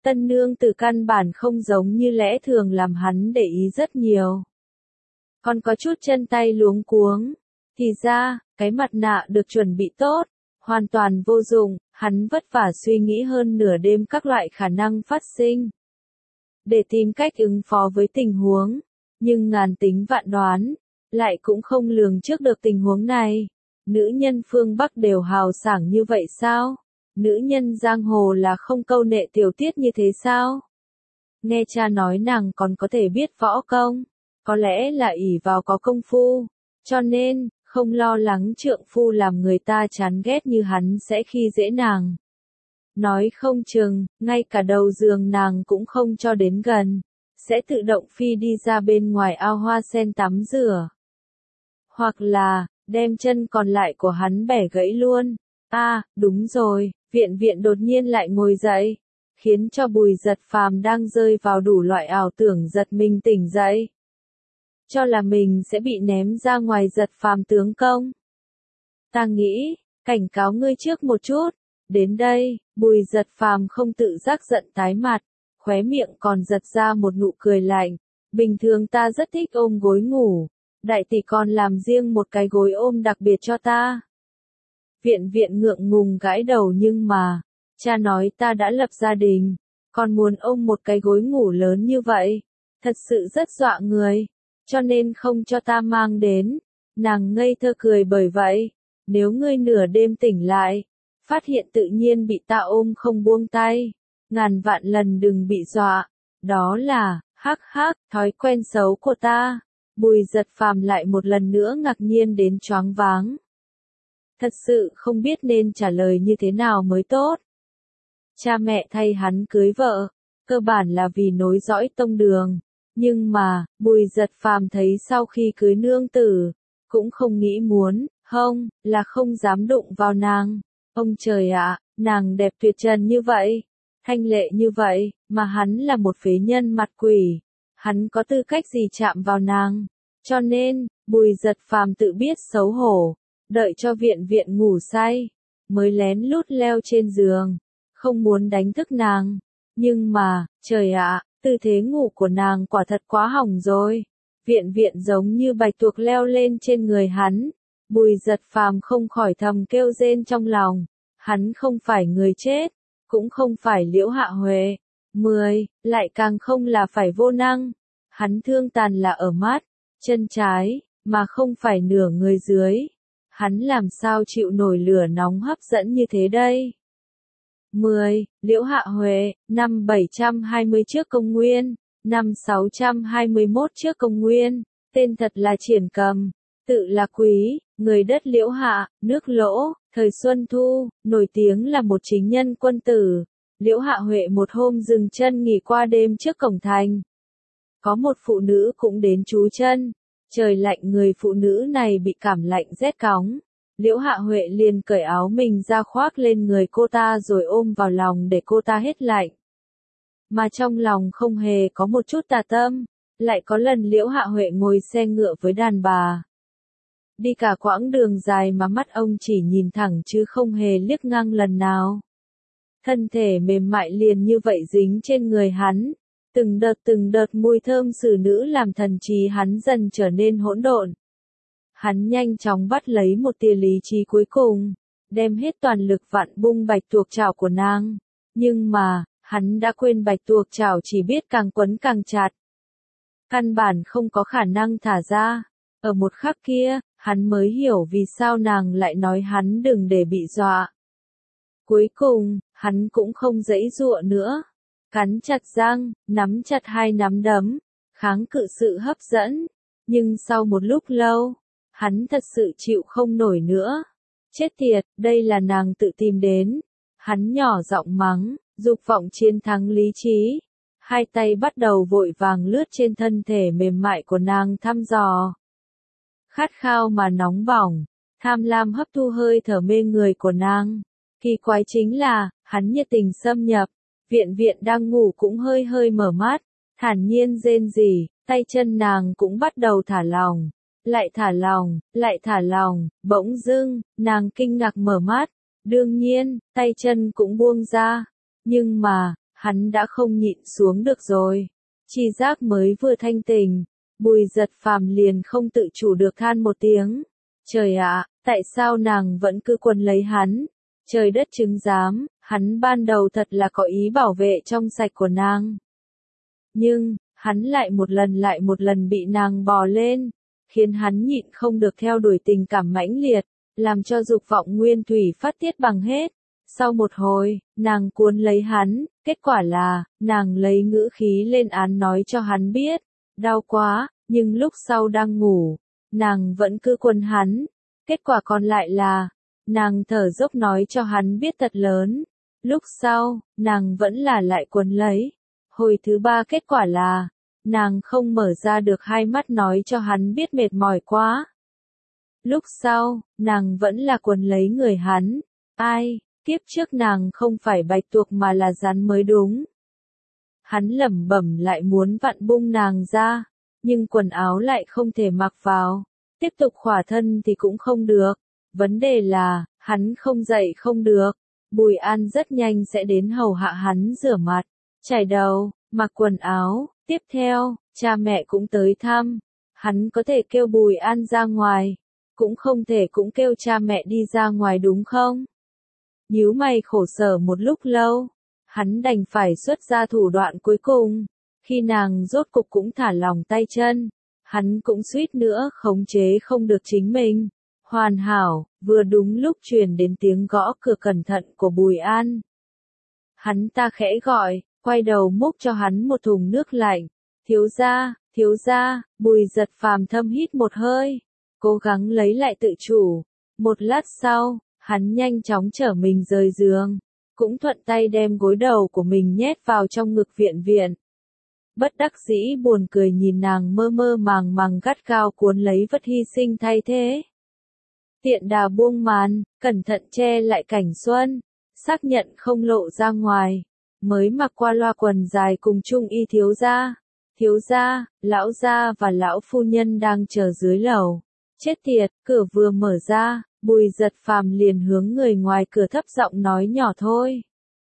Tân nương tử căn bản không giống như lẽ thường làm hắn để ý rất nhiều. Còn có chút chân tay luống cuống. Thì ra, cái mặt nạ được chuẩn bị tốt, hoàn toàn vô dụng, hắn vất vả suy nghĩ hơn nửa đêm các loại khả năng phát sinh. Để tìm cách ứng phó với tình huống, nhưng ngàn tính vạn đoán, lại cũng không lường trước được tình huống này. Nữ nhân phương Bắc đều hào sảng như vậy sao? Nữ nhân giang hồ là không câu nệ tiểu tiết như thế sao? Nghe cha nói nàng còn có thể biết võ công, có lẽ là ỷ vào có công phu, cho nên, không lo lắng trượng phu làm người ta chán ghét như hắn sẽ khi dễ nàng. Nói không chừng, ngay cả đầu giường nàng cũng không cho đến gần, sẽ tự động phi đi ra bên ngoài ao hoa sen tắm rửa. Hoặc là, đem chân còn lại của hắn bẻ gãy luôn. À, đúng rồi, viện viện đột nhiên lại ngồi dậy, khiến cho Bùi Giật Phàm đang rơi vào đủ loại ảo tưởng giật mình tỉnh dậy. Cho là mình sẽ bị ném ra ngoài Giật Phàm tướng công. Ta nghĩ, cảnh cáo ngươi trước một chút. Đến đây, Bùi Giật Phàm không tự giác giận tái mặt, khóe miệng còn giật ra một nụ cười lạnh. Bình thường ta rất thích ôm gối ngủ, đại tỷ còn làm riêng một cái gối ôm đặc biệt cho ta. Viện viện ngượng ngùng gãi đầu nhưng mà, cha nói ta đã lập gia đình, còn muốn ôm một cái gối ngủ lớn như vậy, thật sự rất dọa người, cho nên không cho ta mang đến. Nàng ngây thơ cười bởi vậy, nếu ngươi nửa đêm tỉnh lại, phát hiện tự nhiên bị ta ôm không buông tay, ngàn vạn lần đừng bị dọa, đó là, hắc hắc, thói quen xấu của ta. Bùi Giật Phàm lại một lần nữa ngạc nhiên đến choáng váng. Thật sự không biết nên trả lời như thế nào mới tốt. Cha mẹ thay hắn cưới vợ, cơ bản là vì nối dõi tông đường, nhưng mà, Bùi Giật Phàm thấy sau khi cưới nương tử, cũng không nghĩ muốn, không, là không dám đụng vào nàng. Ông trời ạ, nàng đẹp tuyệt trần như vậy, thanh lệ như vậy, mà hắn là một phế nhân mặt quỷ, hắn có tư cách gì chạm vào nàng. Cho nên, Bùi Giật Phàm tự biết xấu hổ, đợi cho viện viện ngủ say, mới lén lút leo trên giường, không muốn đánh thức nàng. Nhưng mà, trời ạ, tư thế ngủ của nàng quả thật quá hỏng rồi. Viện viện giống như bạch tuộc leo lên trên người hắn. Bùi Giật Phàm không khỏi thầm kêu rên trong lòng. Hắn không phải người chết, cũng không phải Liễu Hạ Huệ. Mười, lại càng không là phải vô năng. Hắn thương tàn là ở mắt, chân trái, mà không phải nửa người dưới. Hắn làm sao chịu nổi lửa nóng hấp dẫn như thế đây? Mười, Liễu Hạ Huệ, năm bảy trăm hai mươi trước công nguyên, năm sáu trăm hai mươi mốt trước công nguyên, tên thật là Triển Cầm, tự là Quý, người đất Liễu Hạ, nước Lỗ, thời Xuân Thu, nổi tiếng là một chính nhân quân tử. Liễu Hạ Huệ một hôm dừng chân nghỉ qua đêm trước cổng thành. Có một phụ nữ cũng đến trú chân. Trời lạnh, người phụ nữ này bị cảm lạnh rét cóng. Liễu Hạ Huệ liền cởi áo mình ra khoác lên người cô ta rồi ôm vào lòng để cô ta hết lạnh. Mà trong lòng không hề có một chút tà tâm. Lại có lần Liễu Hạ Huệ ngồi xe ngựa với đàn bà. Đi cả quãng đường dài mà mắt ông chỉ nhìn thẳng chứ không hề liếc ngang lần nào. Thân thể mềm mại liền như vậy dính trên người hắn. Từng đợt từng đợt mùi thơm xử nữ làm thần trí hắn dần trở nên hỗn độn. Hắn nhanh chóng bắt lấy một tia lý trí cuối cùng, đem hết toàn lực vặn bung bạch tuộc chảo của nàng. Nhưng mà, hắn đã quên bạch tuộc chảo chỉ biết càng quấn càng chặt. Căn bản không có khả năng thả ra. Ở một khắc kia, hắn mới hiểu vì sao nàng lại nói hắn đừng để bị dọa. Cuối cùng, hắn cũng không giãy giụa nữa. Cắn chặt răng, nắm chặt hai nắm đấm, kháng cự sự hấp dẫn. Nhưng sau một lúc lâu, hắn thật sự chịu không nổi nữa. Chết tiệt, đây là nàng tự tìm đến. Hắn nhỏ giọng mắng, dục vọng chiến thắng lý trí. Hai tay bắt đầu vội vàng lướt trên thân thể mềm mại của nàng thăm dò. Khát khao mà nóng bỏng, tham lam hấp thu hơi thở mê người của nàng. Kỳ quái chính là, hắn nhiệt tình xâm nhập. Viện viện đang ngủ cũng hơi hơi mở mắt, thản nhiên rên rỉ, tay chân nàng cũng bắt đầu thả lỏng, lại thả lỏng, lại thả lỏng, bỗng dưng, nàng kinh ngạc mở mắt, đương nhiên, tay chân cũng buông ra, nhưng mà, hắn đã không nhịn xuống được rồi. Chi giác mới vừa thanh tỉnh, Bùi Giật Phàm liền không tự chủ được than một tiếng. Trời ạ, tại sao nàng vẫn cứ quấn lấy hắn? Trời đất chứng giám, hắn ban đầu thật là có ý bảo vệ trong sạch của nàng. Nhưng, hắn lại một lần lại một lần bị nàng bò lên, khiến hắn nhịn không được theo đuổi tình cảm mãnh liệt, làm cho dục vọng nguyên thủy phát tiết bằng hết. Sau một hồi, nàng cuốn lấy hắn, kết quả là, nàng lấy ngữ khí lên án nói cho hắn biết, đau quá, nhưng lúc sau đang ngủ, nàng vẫn cứ quấn hắn, kết quả còn lại là, nàng thở dốc nói cho hắn biết thật lớn, lúc sau, nàng vẫn là lại quấn lấy. Hồi thứ ba kết quả là, nàng không mở ra được hai mắt nói cho hắn biết mệt mỏi quá. Lúc sau, nàng vẫn là quấn lấy người hắn, ai, kiếp trước nàng không phải bạch tuộc mà là rắn mới đúng. Hắn lẩm bẩm lại muốn vặn bung nàng ra, nhưng quần áo lại không thể mặc vào, tiếp tục khỏa thân thì cũng không được. Vấn đề là, hắn không dậy không được, Bùi An rất nhanh sẽ đến hầu hạ hắn rửa mặt, chải đầu, mặc quần áo, tiếp theo, cha mẹ cũng tới thăm, hắn có thể kêu Bùi An ra ngoài, cũng không thể cũng kêu cha mẹ đi ra ngoài đúng không? Nhíu mày khổ sở một lúc lâu, hắn đành phải xuất ra thủ đoạn cuối cùng, khi nàng rốt cục cũng thả lỏng tay chân, hắn cũng suýt nữa khống chế không được chính mình. Hoàn hảo, vừa đúng lúc truyền đến tiếng gõ cửa cẩn thận của Bùi An. Hắn ta khẽ gọi, quay đầu múc cho hắn một thùng nước lạnh. Thiếu gia, thiếu gia, Bùi Giật Phàm thâm hít một hơi, cố gắng lấy lại tự chủ. Một lát sau, hắn nhanh chóng trở mình rời giường, cũng thuận tay đem gối đầu của mình nhét vào trong ngực Viện Viện. Bất đắc dĩ buồn cười nhìn nàng mơ mơ màng màng gắt gao cuốn lấy vật hy sinh thay thế. Tiện đà buông màn, cẩn thận che lại cảnh xuân, xác nhận không lộ ra ngoài, mới mặc qua loa quần dài cùng Trung Y thiếu gia. Thiếu gia, lão gia và lão phu nhân đang chờ dưới lầu. Chết tiệt, cửa vừa mở ra, Bùi Giật Phàm liền hướng người ngoài cửa thấp giọng nói nhỏ thôi.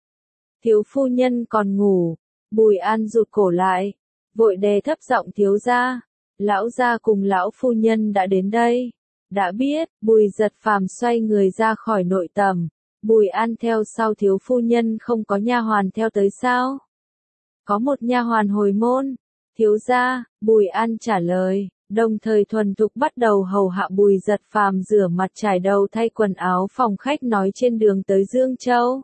Thiếu phu nhân còn ngủ, Bùi An rụt cổ lại, vội đè thấp giọng thiếu gia. Lão gia cùng lão phu nhân đã đến đây. Đã biết, Bùi Giật Phàm xoay người ra khỏi nội tầm. Bùi An theo sau thiếu phu nhân không có nha hoàn theo tới sao? Có một nha hoàn hồi môn. Thiếu gia, Bùi An trả lời, đồng thời thuần thục bắt đầu hầu hạ Bùi Giật Phàm rửa mặt trải đầu thay quần áo phòng khách nói trên đường tới Dương Châu.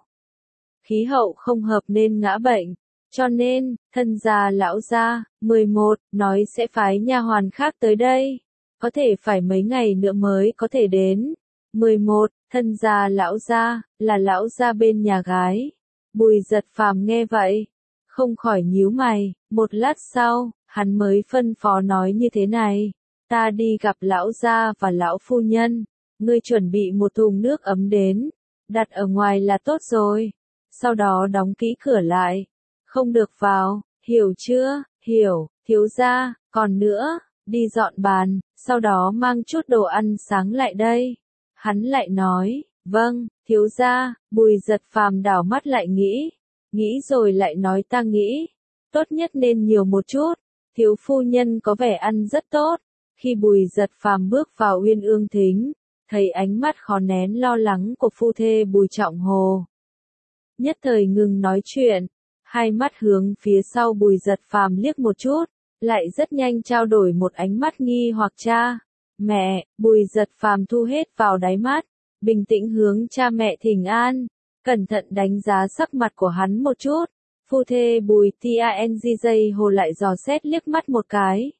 Khí hậu không hợp nên ngã bệnh, cho nên, thân gia lão gia, mười một, nói sẽ phái nha hoàn khác tới đây. Có thể phải mấy ngày nữa mới có thể đến. mười một, thân gia lão gia, là lão gia bên nhà gái. Bùi Giật Phàm nghe vậy, không khỏi nhíu mày, một lát sau, hắn mới phân phó nói như thế này, ta đi gặp lão gia và lão phu nhân, ngươi chuẩn bị một thùng nước ấm đến, đặt ở ngoài là tốt rồi, sau đó đóng kỹ cửa lại, không được vào, hiểu chưa, hiểu, thiếu gia, còn nữa, đi dọn bàn, sau đó mang chút đồ ăn sáng lại đây. Hắn lại nói, vâng, thiếu gia. Bùi Giật Phàm đảo mắt lại nghĩ, nghĩ rồi lại nói ta nghĩ, tốt nhất nên nhiều một chút, thiếu phu nhân có vẻ ăn rất tốt. Khi Bùi Giật Phàm bước vào Uyên Ương Thính, thấy ánh mắt khó nén lo lắng của phu thê Bùi Trọng Hồ. Nhất thời ngừng nói chuyện, hai mắt hướng phía sau Bùi Giật Phàm liếc một chút, lại rất nhanh trao đổi một ánh mắt nghi hoặc cha. Mẹ, Bùi Giật Phàm thu hết vào đáy mắt, bình tĩnh hướng cha mẹ thỉnh an, cẩn thận đánh giá sắc mặt của hắn một chút. Phu thê Bùi Tangj Hồ lại dò xét liếc mắt một cái.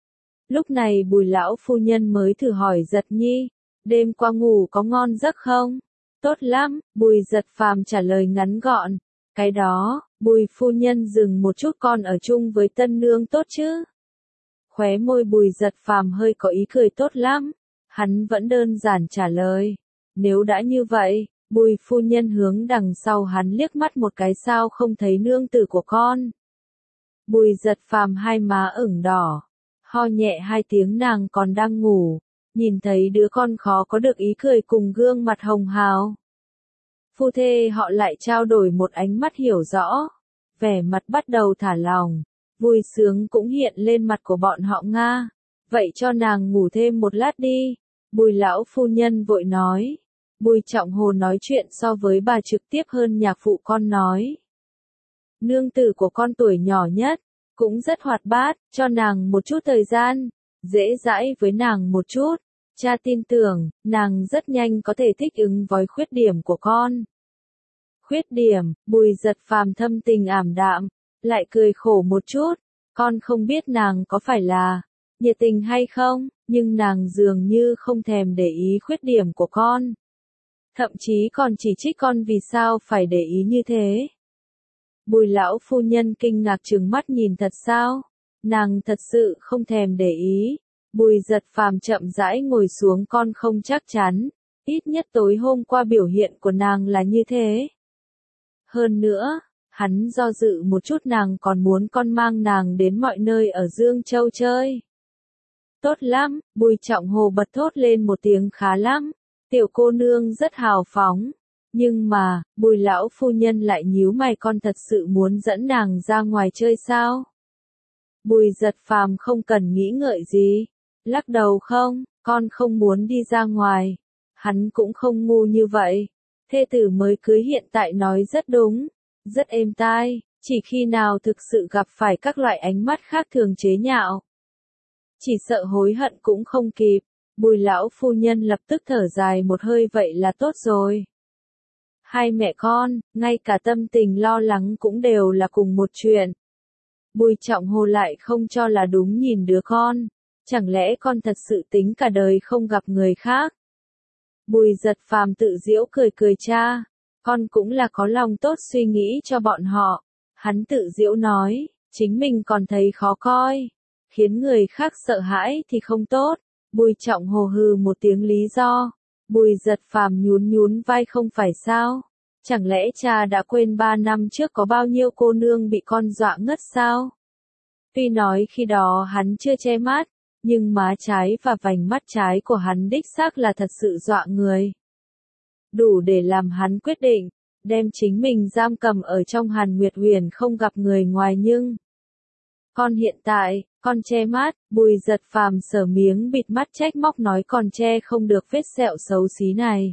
Lúc này Bùi lão phu nhân mới thử hỏi Giật Nhi, đêm qua ngủ có ngon giấc không? Tốt lắm, Bùi Giật Phàm trả lời ngắn gọn. Cái đó, Bùi phu nhân dừng một chút, con ở chung với tân nương tốt chứ? Khóe môi Bùi Giật Phàm hơi có ý cười tốt lắm. Hắn vẫn đơn giản trả lời. Nếu đã như vậy, Bùi phu nhân hướng đằng sau hắn liếc mắt một cái, sao không thấy nương tử của con? Bùi Giật Phàm hai má ửng đỏ, ho nhẹ hai tiếng, nàng còn đang ngủ, nhìn thấy đứa con khó có được ý cười cùng gương mặt hồng hào. Phu thê họ lại trao đổi một ánh mắt hiểu rõ, vẻ mặt bắt đầu thả lỏng, vui sướng cũng hiện lên mặt của bọn họ Nga. Vậy cho nàng ngủ thêm một lát đi. Bùi lão phu nhân vội nói. Bùi Trọng Hồ nói chuyện so với bà trực tiếp hơn nhạc phụ con nói. Nương tử của con tuổi nhỏ nhất, cũng rất hoạt bát, cho nàng một chút thời gian, dễ dãi với nàng một chút. Cha tin tưởng, nàng rất nhanh có thể thích ứng với khuyết điểm của con. Khuyết điểm, Bùi Giật Phàm thâm tình ảm đạm, lại cười khổ một chút. Con không biết nàng có phải là nhiệt tình hay không, nhưng nàng dường như không thèm để ý khuyết điểm của con. Thậm chí còn chỉ trích con vì sao phải để ý như thế. Bùi lão phu nhân kinh ngạc trừng mắt nhìn thật sao? Nàng thật sự không thèm để ý. Bùi Giật Phàm chậm rãi ngồi xuống, con không chắc chắn. Ít nhất tối hôm qua biểu hiện của nàng là như thế. Hơn nữa, hắn do dự một chút, nàng còn muốn con mang nàng đến mọi nơi ở Dương Châu chơi. Tốt lắm, Bùi Trọng Hồ bật thốt lên một tiếng khá lắm. Tiểu cô nương rất hào phóng. Nhưng mà, Bùi lão phu nhân lại nhíu mày, con thật sự muốn dẫn nàng ra ngoài chơi sao? Bùi Giật Phàm không cần nghĩ ngợi gì. Lắc đầu không, con không muốn đi ra ngoài. Hắn cũng không ngu như vậy. Thê tử mới cưới hiện tại nói rất đúng, rất êm tai, chỉ khi nào thực sự gặp phải các loại ánh mắt khác thường chế nhạo. Chỉ sợ hối hận cũng không kịp. Bùi lão phu nhân lập tức thở dài một hơi, vậy là tốt rồi. Hai mẹ con, ngay cả tâm tình lo lắng cũng đều là cùng một chuyện. Bùi Trọng Hồ lại không cho là đúng nhìn đứa con. Chẳng lẽ con thật sự tính cả đời không gặp người khác? Bùi Giật Phàm tự giễu cười cười, cha, con cũng là có lòng tốt suy nghĩ cho bọn họ. Hắn tự giễu nói, chính mình còn thấy khó coi, khiến người khác sợ hãi thì không tốt. Bùi Trọng Hồ hừ một tiếng lý do. Bùi Giật Phàm nhún nhún vai, không phải sao? Chẳng lẽ cha đã quên ba năm trước có bao nhiêu cô nương bị con dọa ngất sao? Tuy nói khi đó hắn chưa che mắt, nhưng má trái và vành mắt trái của hắn đích xác là thật sự dọa người. Đủ để làm hắn quyết định, đem chính mình giam cầm ở trong Hàn Nguyệt Huyền không gặp người ngoài. Nhưng con hiện tại, con che mắt. Bùi Giật Phàm sờ miếng bịt mắt trách móc nói, còn che không được vết sẹo xấu xí này.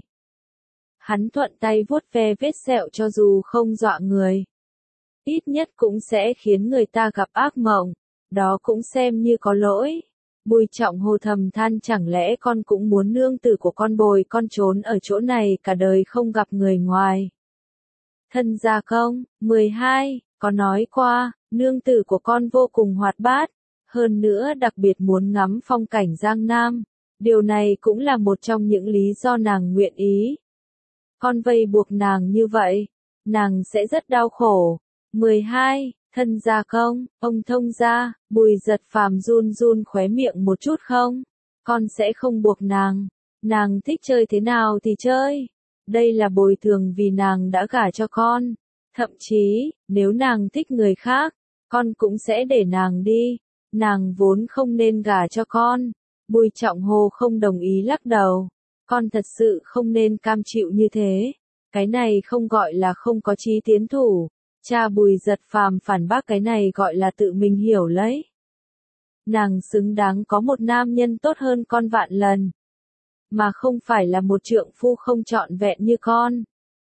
Hắn thuận tay vuốt ve vết sẹo, cho dù không dọa người, ít nhất cũng sẽ khiến người ta gặp ác mộng, đó cũng xem như có lỗi. Bùi Trọng Hồ thầm than, chẳng lẽ con cũng muốn nương tử của con bồi con trốn ở chỗ này cả đời không gặp người ngoài. Thân Gia Công, mười hai, có nói qua, nương tử của con vô cùng hoạt bát, hơn nữa đặc biệt muốn ngắm phong cảnh Giang Nam. Điều này cũng là một trong những lý do nàng nguyện ý. Con vây buộc nàng như vậy, nàng sẽ rất đau khổ. mười hai, Thân Gia Công, ông thông gia. Bùi Giật Phàm run run khóe miệng một chút, không, con sẽ không buộc nàng. Nàng thích chơi thế nào thì chơi. Đây là bồi thường vì nàng đã gả cho con. Thậm chí, nếu nàng thích người khác, con cũng sẽ để nàng đi. Nàng vốn không nên gả cho con. Bùi Trọng Hồ không đồng ý, lắc đầu. Con thật sự không nên cam chịu như thế. Cái này không gọi là không có chí tiến thủ. Cha Bùi Giật Phàm phản bác, cái này gọi là tự mình hiểu lấy. Nàng xứng đáng có một nam nhân tốt hơn con vạn lần, mà không phải là một trượng phu không trọn vẹn như con.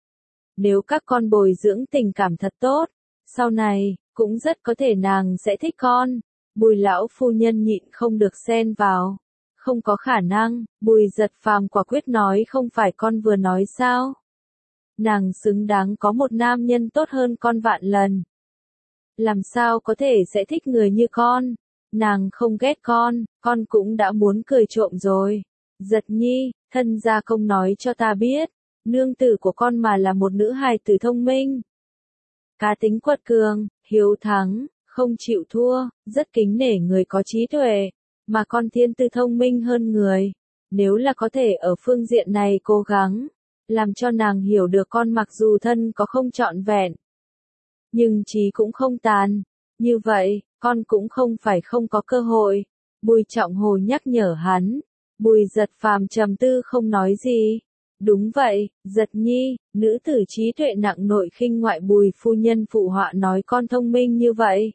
Nếu các con bồi dưỡng tình cảm thật tốt, sau này, cũng rất có thể nàng sẽ thích con. Bùi lão phu nhân nhịn không được xen vào. Không có khả năng. Bùi Giật Phàm quả quyết nói, không phải con vừa nói sao? Nàng xứng đáng có một nam nhân tốt hơn con vạn lần. Làm sao có thể sẽ thích người như con? Nàng không ghét con, con cũng đã muốn cười trộm rồi. Giật Nhi, Thân Gia Công nói cho ta biết, nương tử của con mà là một nữ hài tử thông minh, cá tính quật cường, hiếu thắng, không chịu thua, rất kính nể người có trí tuệ, mà con thiên tư thông minh hơn người. Nếu là có thể ở phương diện này cố gắng, làm cho nàng hiểu được con mặc dù thân có không trọn vẹn, nhưng trí cũng không tàn. Như vậy, con cũng không phải không có cơ hội. Bùi Trọng Hồ nhắc nhở hắn. Bùi Giật Phàm trầm tư không nói gì. Đúng vậy, Giật Nhi, nữ tử trí tuệ nặng nội khinh ngoại Bùi phu nhân phụ họa nói con thông minh như vậy.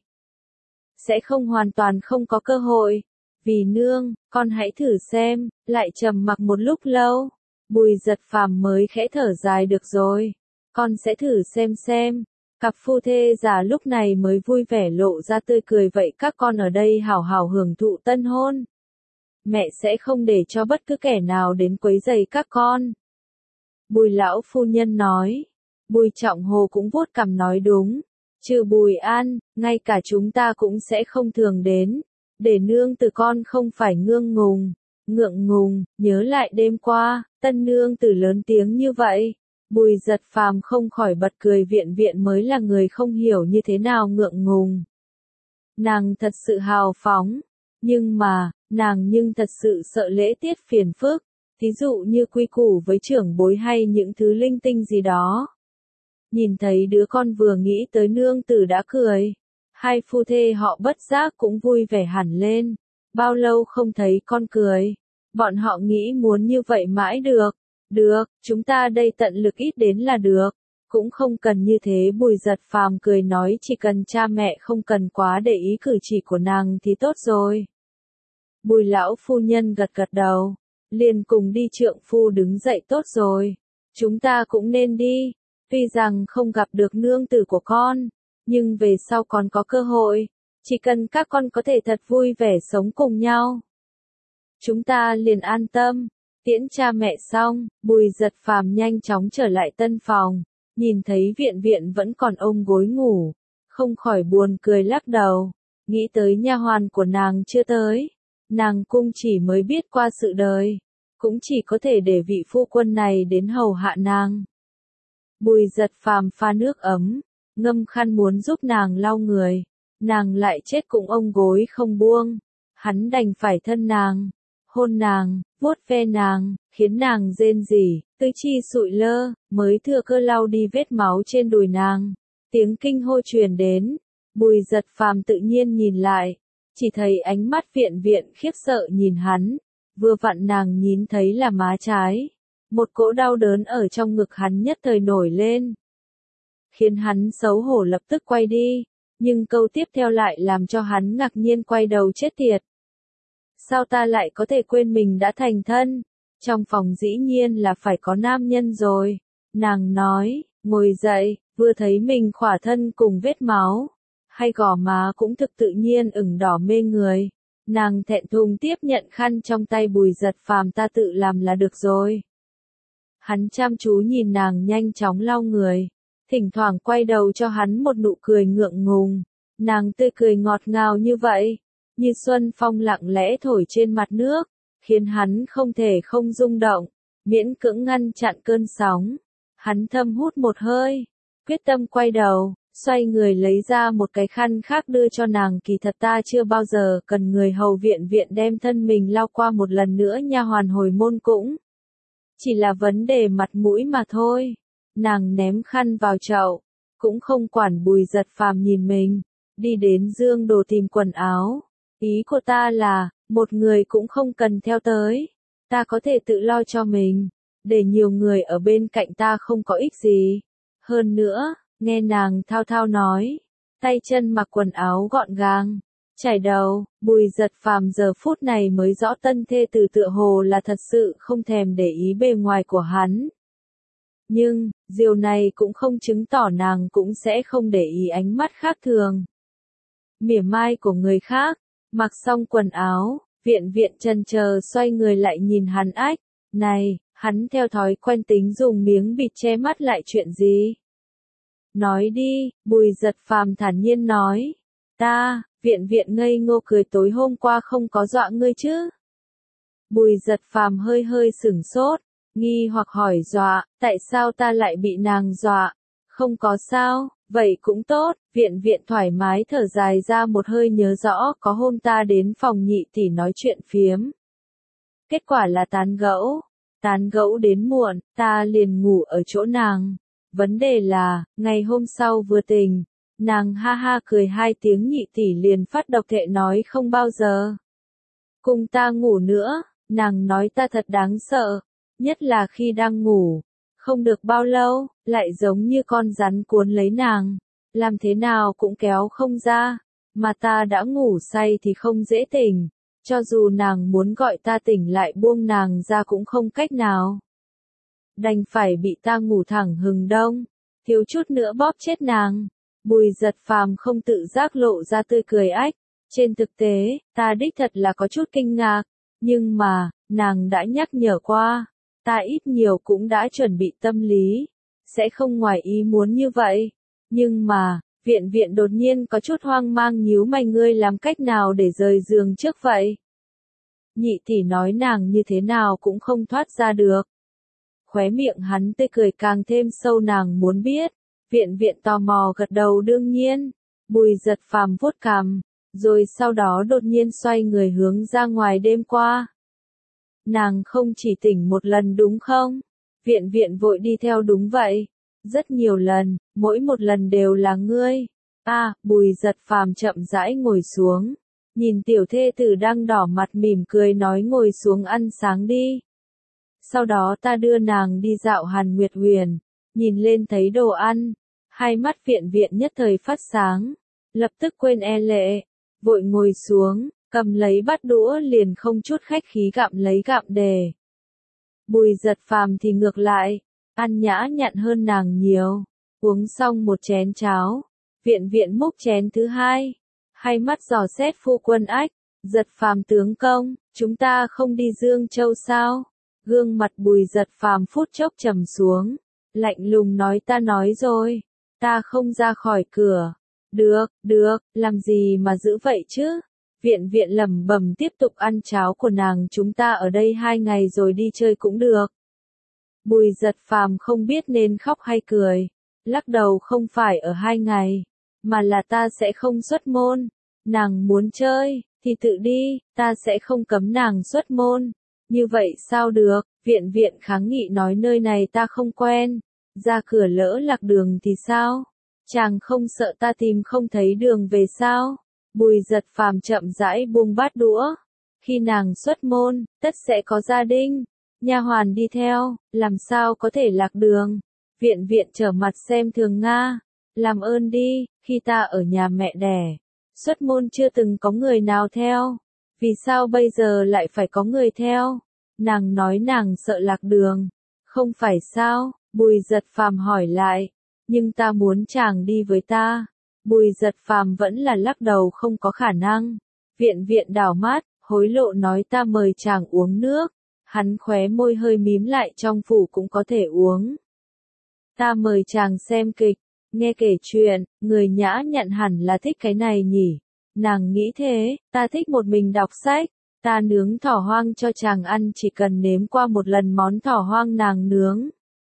Sẽ không hoàn toàn không có cơ hội. Vì nương, con hãy thử xem, lại trầm mặc một lúc lâu. Bùi Giật Phàm mới khẽ thở dài được rồi. Con sẽ thử xem xem. Cặp phu thê già lúc này mới vui vẻ lộ ra tươi cười vậy các con ở đây hảo hảo hưởng thụ tân hôn. Mẹ sẽ không để cho bất cứ kẻ nào đến quấy rầy các con. Bùi lão phu nhân nói. Bùi Trọng Hồ cũng vuốt cằm nói đúng. Trừ Bùi An, ngay cả chúng ta cũng sẽ không thường đến. Để nương từ con không phải ngương ngùng, ngượng ngùng, nhớ lại đêm qua, tân nương tử lớn tiếng như vậy. Bùi Giật Phàm không khỏi bật cười viện viện mới là người không hiểu như thế nào ngượng ngùng. Nàng thật sự hào phóng, nhưng mà, nàng nhưng thật sự sợ lễ tiết phiền phức, thí dụ như quy củ với trưởng bối hay những thứ linh tinh gì đó. Nhìn thấy đứa con vừa nghĩ tới nương tử đã cười. Hai phu thê họ bất giác cũng vui vẻ hẳn lên. Bao lâu không thấy con cười. Bọn họ nghĩ muốn như vậy mãi được. Được, chúng ta đây tận lực ít đến là được. Cũng không cần như thế. Bùi Giật Phàm cười nói chỉ cần cha mẹ không cần quá để ý cử chỉ của nàng thì tốt rồi. Bùi lão phu nhân gật gật đầu. Liền cùng đi trượng phu đứng dậy tốt rồi. Chúng ta cũng nên đi. Tuy rằng không gặp được nương tử của con. Nhưng về sau còn có cơ hội, chỉ cần các con có thể thật vui vẻ sống cùng nhau. Chúng ta liền an tâm, tiễn cha mẹ xong, Bùi Giật Phàm nhanh chóng trở lại tân phòng, nhìn thấy viện viện vẫn còn ôm gối ngủ, không khỏi buồn cười lắc đầu, nghĩ tới nha hoàn của nàng chưa tới, nàng cung chỉ mới biết qua sự đời, cũng chỉ có thể để vị phu quân này đến hầu hạ nàng. Bùi Giật Phàm pha nước ấm, ngâm khăn muốn giúp nàng lau người, nàng lại chết cũng ôm gối không buông, hắn đành phải thân nàng, hôn nàng, vuốt ve nàng, khiến nàng rên rỉ, tứ chi sụi lơ, mới thừa cơ lau đi vết máu trên đùi nàng. Tiếng kinh hô truyền đến, Bùi Giật Phàm tự nhiên nhìn lại, chỉ thấy ánh mắt viện viện khiếp sợ nhìn hắn, vừa vặn nàng nhìn thấy là má trái, một cỗ đau đớn ở trong ngực hắn nhất thời nổi lên. Khiến hắn xấu hổ lập tức quay đi, nhưng câu tiếp theo lại làm cho hắn ngạc nhiên quay đầu chết tiệt. Sao ta lại có thể quên mình đã thành thân? Trong phòng dĩ nhiên là phải có nam nhân rồi. Nàng nói, ngồi dậy, vừa thấy mình khỏa thân cùng vết máu. Hay gò má cũng thực tự nhiên ửng đỏ mê người. Nàng thẹn thùng tiếp nhận khăn trong tay Bùi Giật Phàm ta tự làm là được rồi. Hắn chăm chú nhìn nàng nhanh chóng lau người. Thỉnh thoảng quay đầu cho hắn một nụ cười ngượng ngùng. Nàng tươi cười ngọt ngào như vậy. Như xuân phong lặng lẽ thổi trên mặt nước. Khiến hắn không thể không rung động. Miễn cưỡng ngăn chặn cơn sóng. Hắn thâm hút một hơi. Quyết tâm quay đầu. Xoay người lấy ra một cái khăn khác đưa cho nàng. Kỳ thật ta chưa bao giờ cần người hầu viện viện đem thân mình lau qua một lần nữa. Nha hoàn hồi môn cũng chỉ là vấn đề mặt mũi mà thôi. Nàng ném khăn vào chậu, cũng không quản Bùi Giật Phàm nhìn mình, đi đến dương đồ tìm quần áo. Ý của ta là, một người cũng không cần theo tới, ta có thể tự lo cho mình, để nhiều người ở bên cạnh ta không có ích gì. Hơn nữa, nghe nàng thao thao nói, tay chân mặc quần áo gọn gàng, chải đầu, Bùi Giật Phàm giờ phút này mới rõ tân thê tử tựa hồ là thật sự không thèm để ý bề ngoài của hắn. Nhưng, điều này cũng không chứng tỏ nàng cũng sẽ không để ý ánh mắt khác thường. Mỉa mai của người khác, mặc xong quần áo, viện viện chần chờ xoay người lại nhìn hắn ách, này, hắn theo thói quen tính dùng miếng bịt che mắt lại chuyện gì? Nói đi, Bùi Giật Phàm thản nhiên nói, ta, viện viện ngây ngô cười tối hôm qua không có dọa ngươi chứ? Bùi Giật Phàm hơi hơi sửng sốt. Nghi hoặc hỏi dọa, tại sao ta lại bị nàng dọa? Không có sao, vậy cũng tốt, viện viện thoải mái thở dài ra một hơi nhớ rõ có hôm ta đến phòng nhị tỷ nói chuyện phiếm. Kết quả là tán gẫu, tán gẫu đến muộn, ta liền ngủ ở chỗ nàng. Vấn đề là, ngày hôm sau vừa tỉnh, nàng ha ha cười hai tiếng nhị tỷ liền phát độc thệ nói không bao giờ cùng ta ngủ nữa, nàng nói ta thật đáng sợ. nhất là khi đang ngủ. Không được bao lâu, lại giống như con rắn cuốn lấy nàng, làm thế nào cũng kéo không ra, mà ta đã ngủ say thì không dễ tỉnh, cho dù nàng muốn gọi ta tỉnh lại buông nàng ra cũng không cách nào. Đành phải bị ta ngủ thẳng hừng đông, thiếu chút nữa bóp chết nàng. Bùi Giật Phàm không tự giác lộ ra tươi cười ách, trên thực tế, ta đích thật là có chút kinh ngạc, nhưng mà, nàng đã nhắc nhở qua, ta ít nhiều cũng đã chuẩn bị tâm lý, sẽ không ngoài ý muốn như vậy, nhưng mà, viện viện đột nhiên có chút hoang mang nhíu mày ngươi làm cách nào để rời giường trước vậy? Nhị tỷ nói nàng như thế nào cũng không thoát ra được. Khóe miệng hắn tươi cười càng thêm sâu nàng muốn biết, viện viện tò mò gật đầu đương nhiên, Bùi Giật Phàm vuốt cằm, rồi sau đó đột nhiên xoay người hướng ra ngoài đêm qua. Nàng không chỉ tỉnh một lần đúng không? Viện viện vội đi theo đúng vậy. Rất nhiều lần, mỗi một lần đều là ngươi. A, à, Bùi Giật Phàm chậm rãi ngồi xuống. Nhìn tiểu thê tử đang đỏ mặt mỉm cười nói ngồi xuống ăn sáng đi. Sau đó ta đưa nàng đi dạo Hàn Nguyệt Huyền. Nhìn lên thấy đồ ăn. Hai mắt viện viện nhất thời phát sáng. Lập tức quên e lệ. Vội ngồi xuống. Cầm lấy bát đũa liền không chút khách khí gặm lấy gặm đề. Bùi Giật Phàm thì ngược lại, ăn nhã nhặn hơn nàng nhiều. Uống xong một chén cháo, viện viện múc chén thứ hai, hai mắt dò xét phu quân ách, Giật Phàm tướng công, chúng ta không đi Dương Châu sao? Gương mặt Bùi Giật Phàm phút chốc trầm xuống, lạnh lùng nói ta nói rồi, ta không ra khỏi cửa. Được, được, làm gì mà giữ vậy chứ? Viện viện lẩm bẩm tiếp tục ăn cháo của nàng chúng ta ở đây hai ngày rồi đi chơi cũng được. Bùi Giật Phàm không biết nên khóc hay cười, lắc đầu không phải ở hai ngày, mà là ta sẽ không xuất môn, nàng muốn chơi, thì tự đi, ta sẽ không cấm nàng xuất môn. Như vậy sao được, viện viện kháng nghị nói nơi này ta không quen, ra cửa lỡ lạc đường thì sao? Chàng không sợ ta tìm không thấy đường về sao? Bùi Giật Phàm chậm rãi buông bát đũa. Khi nàng xuất môn, tất sẽ có gia đình, nha hoàn đi theo, làm sao có thể lạc đường. Viện viện trở mặt xem thường Nga. Làm ơn đi, khi ta ở nhà mẹ đẻ, xuất môn chưa từng có người nào theo. Vì sao bây giờ lại phải có người theo? Nàng nói nàng sợ lạc đường. Không phải sao? Bùi Giật Phàm hỏi lại. Nhưng ta muốn chàng đi với ta. Bùi Giật Phàm vẫn là lắc đầu không có khả năng. Viện viện đảo mắt, hối lộ nói ta mời chàng uống nước. Hắn khóe môi hơi mím lại trong phủ cũng có thể uống. Ta mời chàng xem kịch, nghe kể chuyện, người nhã nhặn hẳn là thích cái này nhỉ. Nàng nghĩ thế, ta thích một mình đọc sách. Ta nướng thỏ hoang cho chàng ăn chỉ cần nếm qua một lần món thỏ hoang nàng nướng.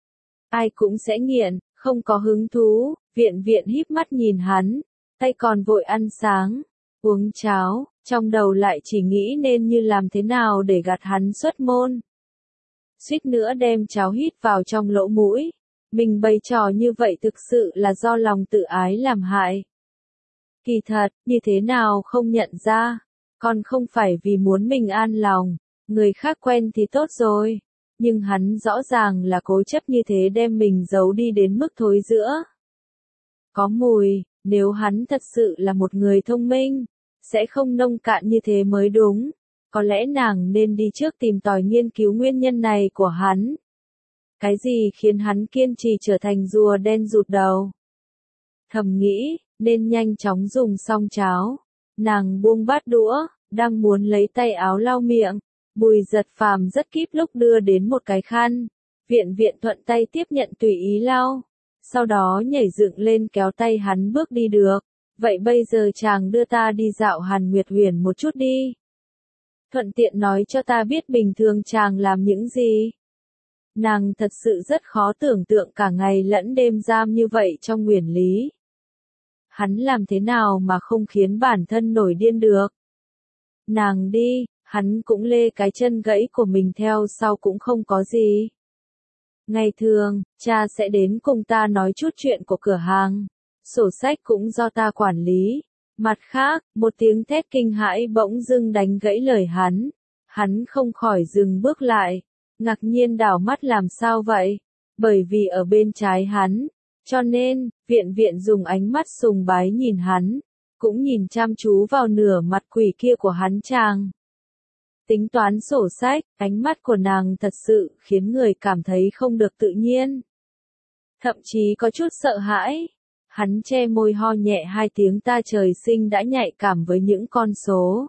Ai cũng sẽ nghiện, không có hứng thú. Viện viện híp mắt nhìn hắn, tay còn vội ăn sáng, uống cháo, trong đầu lại chỉ nghĩ nên như làm thế nào để gạt hắn xuất môn. Suýt nữa đem cháo hít vào trong lỗ mũi, mình bày trò như vậy thực sự là do lòng tự ái làm hại. Kỳ thật, như thế nào không nhận ra, còn không phải vì muốn mình an lòng, người khác quen thì tốt rồi, nhưng hắn rõ ràng là cố chấp như thế đem mình giấu đi đến mức thối rữa. Có mùi, nếu hắn thật sự là một người thông minh, sẽ không nông cạn như thế mới đúng. Có lẽ nàng nên đi trước tìm tòi nghiên cứu nguyên nhân này của hắn. Cái gì khiến hắn kiên trì trở thành rùa đen rụt đầu? Thầm nghĩ, nên nhanh chóng dùng xong cháo. Nàng buông bát đũa, đang muốn lấy tay áo lau miệng. Bùi Giật Phàm rất kíp lúc đưa đến một cái khăn. Viện viện thuận tay tiếp nhận tùy ý lau. Sau đó nhảy dựng lên kéo tay hắn bước đi được. Vậy bây giờ chàng đưa ta đi dạo Hàn Nguyệt Huyền một chút đi. Thuận tiện nói cho ta biết bình thường chàng làm những gì. Nàng thật sự rất khó tưởng tượng cả ngày lẫn đêm giam như vậy trong nguyền lý. Hắn làm thế nào mà không khiến bản thân nổi điên được. Nàng đi, hắn cũng lê cái chân gãy của mình theo sau cũng không có gì. Ngày thường, cha sẽ đến cùng ta nói chút chuyện của cửa hàng. Sổ sách cũng do ta quản lý. Mặt khác, một tiếng thét kinh hãi bỗng dưng đánh gãy lời hắn. Hắn không khỏi dừng bước lại. Ngạc nhiên đảo mắt làm sao vậy? Bởi vì ở bên trái hắn, cho nên, viện viện dùng ánh mắt sùng bái nhìn hắn, cũng nhìn chăm chú vào nửa mặt quỷ kia của hắn chàng. Tính toán sổ sách, ánh mắt của nàng thật sự khiến người cảm thấy không được tự nhiên. Thậm chí có chút sợ hãi. Hắn che môi ho nhẹ hai tiếng, ta trời sinh đã nhạy cảm với những con số.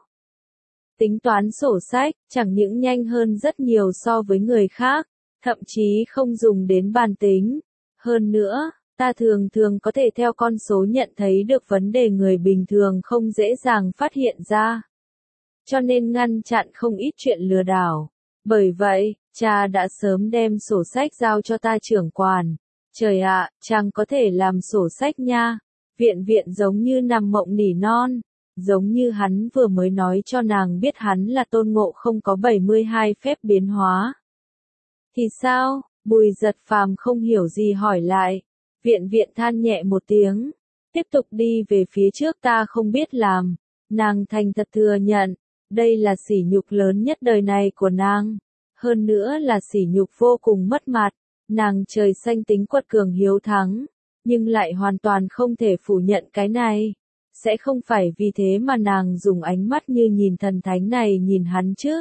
Tính toán sổ sách, chẳng những nhanh hơn rất nhiều so với người khác, thậm chí không dùng đến bàn tính. Hơn nữa, ta thường thường có thể theo con số nhận thấy được vấn đề người bình thường không dễ dàng phát hiện ra. Cho nên ngăn chặn không ít chuyện lừa đảo. Bởi vậy, cha đã sớm đem sổ sách giao cho ta trưởng quản. Trời ạ, chàng có thể làm sổ sách nha. Viện viện giống như nằm mộng nỉ non. Giống như hắn vừa mới nói cho nàng biết hắn là Tôn Ngộ Không có bảy mươi hai phép biến hóa. Thì sao? Bùi Giật Phàm không hiểu gì hỏi lại. Viện viện than nhẹ một tiếng. Tiếp tục đi về phía trước, ta không biết làm. Nàng thành thật thừa nhận. Đây là sỉ nhục lớn nhất đời này của nàng. Hơn nữa là sỉ nhục vô cùng mất mặt. Nàng trời xanh tính quật cường hiếu thắng. Nhưng lại hoàn toàn không thể phủ nhận cái này. Sẽ không phải vì thế mà nàng dùng ánh mắt như nhìn thần thánh này nhìn hắn chứ.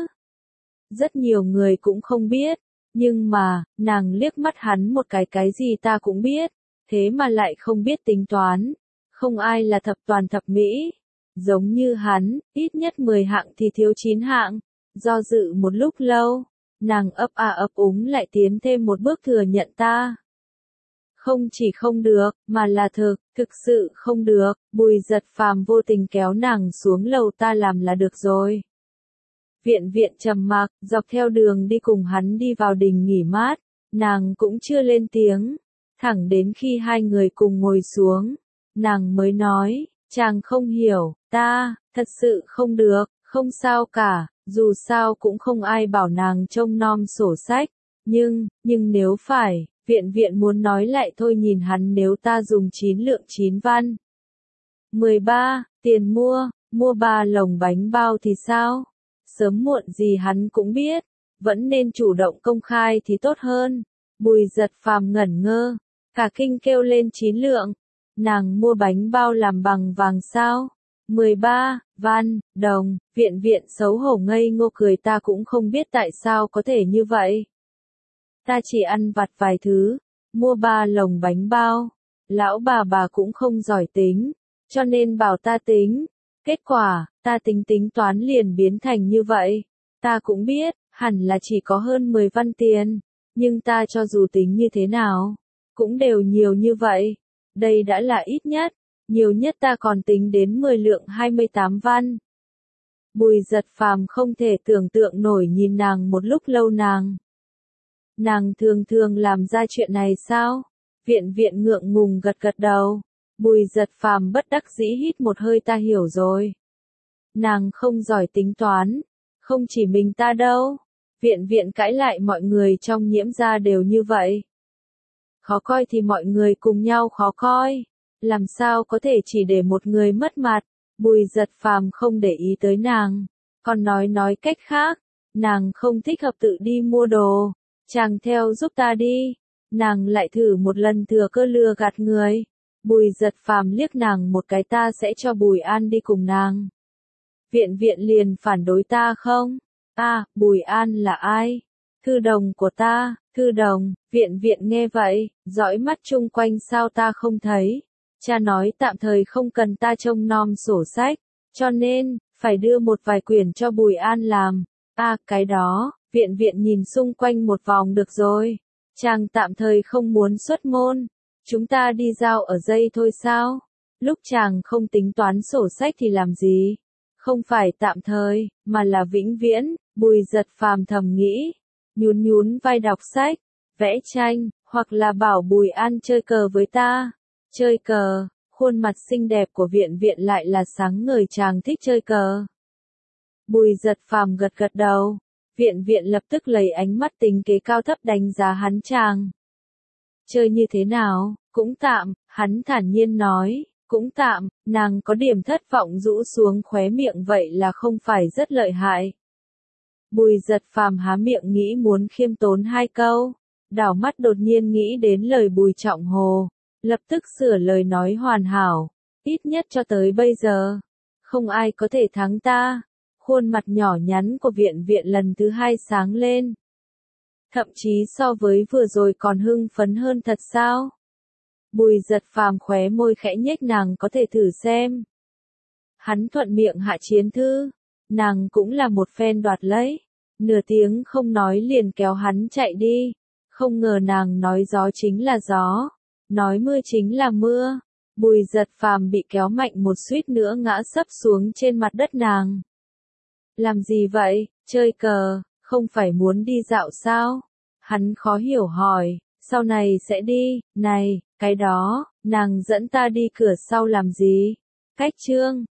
Rất nhiều người cũng không biết. Nhưng mà, nàng liếc mắt hắn một cái cái gì ta cũng biết. Thế mà lại không biết tính toán. Không ai là thập toàn thập mỹ. Giống như hắn, ít nhất mười hạng thì thiếu chín hạng. Do dự một lúc lâu, nàng ấp a ấp úng lại tiến thêm một bước thừa nhận ta. Không chỉ không được, mà là thực, thực sự không được. Bùi Giật Phàm vô tình kéo nàng xuống lầu, ta làm là được rồi. Viện viện trầm mặc, dọc theo đường đi cùng hắn đi vào đình nghỉ mát, nàng cũng chưa lên tiếng. Thẳng đến khi hai người cùng ngồi xuống, nàng mới nói, chàng không hiểu, ta, thật sự không được, không sao cả, dù sao cũng không ai bảo nàng trông nom sổ sách, nhưng, nhưng nếu phải, viện viện muốn nói lại thôi, nhìn hắn, nếu ta dùng chín lượng chín văn. mười ba, tiền mua, mua ba lồng bánh bao thì sao? Sớm muộn gì hắn cũng biết, vẫn nên chủ động công khai thì tốt hơn. Bùi Giật Phàm ngẩn ngơ, cả kinh kêu lên chín lượng. Nàng mua bánh bao làm bằng vàng sao? mười ba, văn, đồng, viện viện xấu hổ ngây ngô cười, ta cũng không biết tại sao có thể như vậy. Ta chỉ ăn vặt vài thứ, mua ba lồng bánh bao. Lão bà bà cũng không giỏi tính, cho nên bảo ta tính. Kết quả, ta tính tính toán liền biến thành như vậy. Ta cũng biết, hẳn là chỉ có hơn mười văn tiền, nhưng ta cho dù tính như thế nào, cũng đều nhiều như vậy. Đây đã là ít nhất, nhiều nhất ta còn tính đến mười lượng hai mươi tám văn. Bùi Giật Phàm không thể tưởng tượng nổi nhìn nàng một lúc lâu. Nàng Nàng thường thường làm ra chuyện này sao? Viện viện ngượng ngùng gật gật đầu. Bùi Giật Phàm bất đắc dĩ hít một hơi, ta hiểu rồi. Nàng không giỏi tính toán, không chỉ mình ta đâu. Viện viện cãi lại, mọi người trong Nhiễm gia đều như vậy. Khó coi thì mọi người cùng nhau khó coi. Làm sao có thể chỉ để một người mất mặt? Bùi Giật Phàm không để ý tới nàng. Còn nói nói cách khác, nàng không thích hợp tự đi mua đồ. Chàng theo giúp ta đi. Nàng lại thử một lần thừa cơ lừa gạt người. Bùi Giật Phàm liếc nàng một cái, ta sẽ cho Bùi An đi cùng nàng. Viện viện liền phản đối, ta không. À, Bùi An là ai? Thư đồng của ta. Thư đồng, viện viện nghe vậy, dõi mắt chung quanh, sao ta không thấy. Cha nói tạm thời không cần ta trông nom sổ sách, cho nên, phải đưa một vài quyển cho Bùi An làm. À, cái đó, viện viện nhìn xung quanh một vòng, được rồi. Chàng tạm thời không muốn xuất môn. Chúng ta đi giao ở dây thôi sao? Lúc chàng không tính toán sổ sách thì làm gì? Không phải tạm thời, mà là vĩnh viễn. Bùi Giật Phàm thầm nghĩ. Nhún nhún vai, đọc sách, vẽ tranh, hoặc là bảo Bùi An chơi cờ với ta. Chơi cờ, khuôn mặt xinh đẹp của viện viện lại là sáng ngời, chàng thích chơi cờ. Bùi Giật Phàm gật gật đầu. Viện viện lập tức lấy ánh mắt tính kế cao thấp đánh giá hắn, chàng. Chơi như thế nào? Cũng tạm, hắn thản nhiên nói. Cũng tạm, nàng có điểm thất vọng rũ xuống khóe miệng, vậy là không phải rất lợi hại. Bùi Giật Phàm há miệng nghĩ muốn khiêm tốn hai câu, đảo mắt đột nhiên nghĩ đến lời Bùi Trọng Hồ, lập tức sửa lời nói hoàn hảo, ít nhất cho tới bây giờ, không ai có thể thắng ta. Khuôn mặt nhỏ nhắn của Viện Viện lần thứ hai sáng lên. Thậm chí so với vừa rồi còn hưng phấn hơn thật sao? Bùi Giật Phàm khóe môi khẽ nhếch, nàng có thể thử xem. Hắn thuận miệng hạ chiến thư, nàng cũng là một phen đoạt lấy, nửa tiếng không nói liền kéo hắn chạy đi, không ngờ nàng nói gió chính là gió, nói mưa chính là mưa. Bùi Giật Phàm bị kéo mạnh một suýt nữa ngã sấp xuống trên mặt đất nàng. Làm gì vậy, chơi cờ, không phải muốn đi dạo sao? Hắn khó hiểu hỏi, sau này sẽ đi, này, cái đó, nàng dẫn ta đi cửa sau làm gì? Cách chương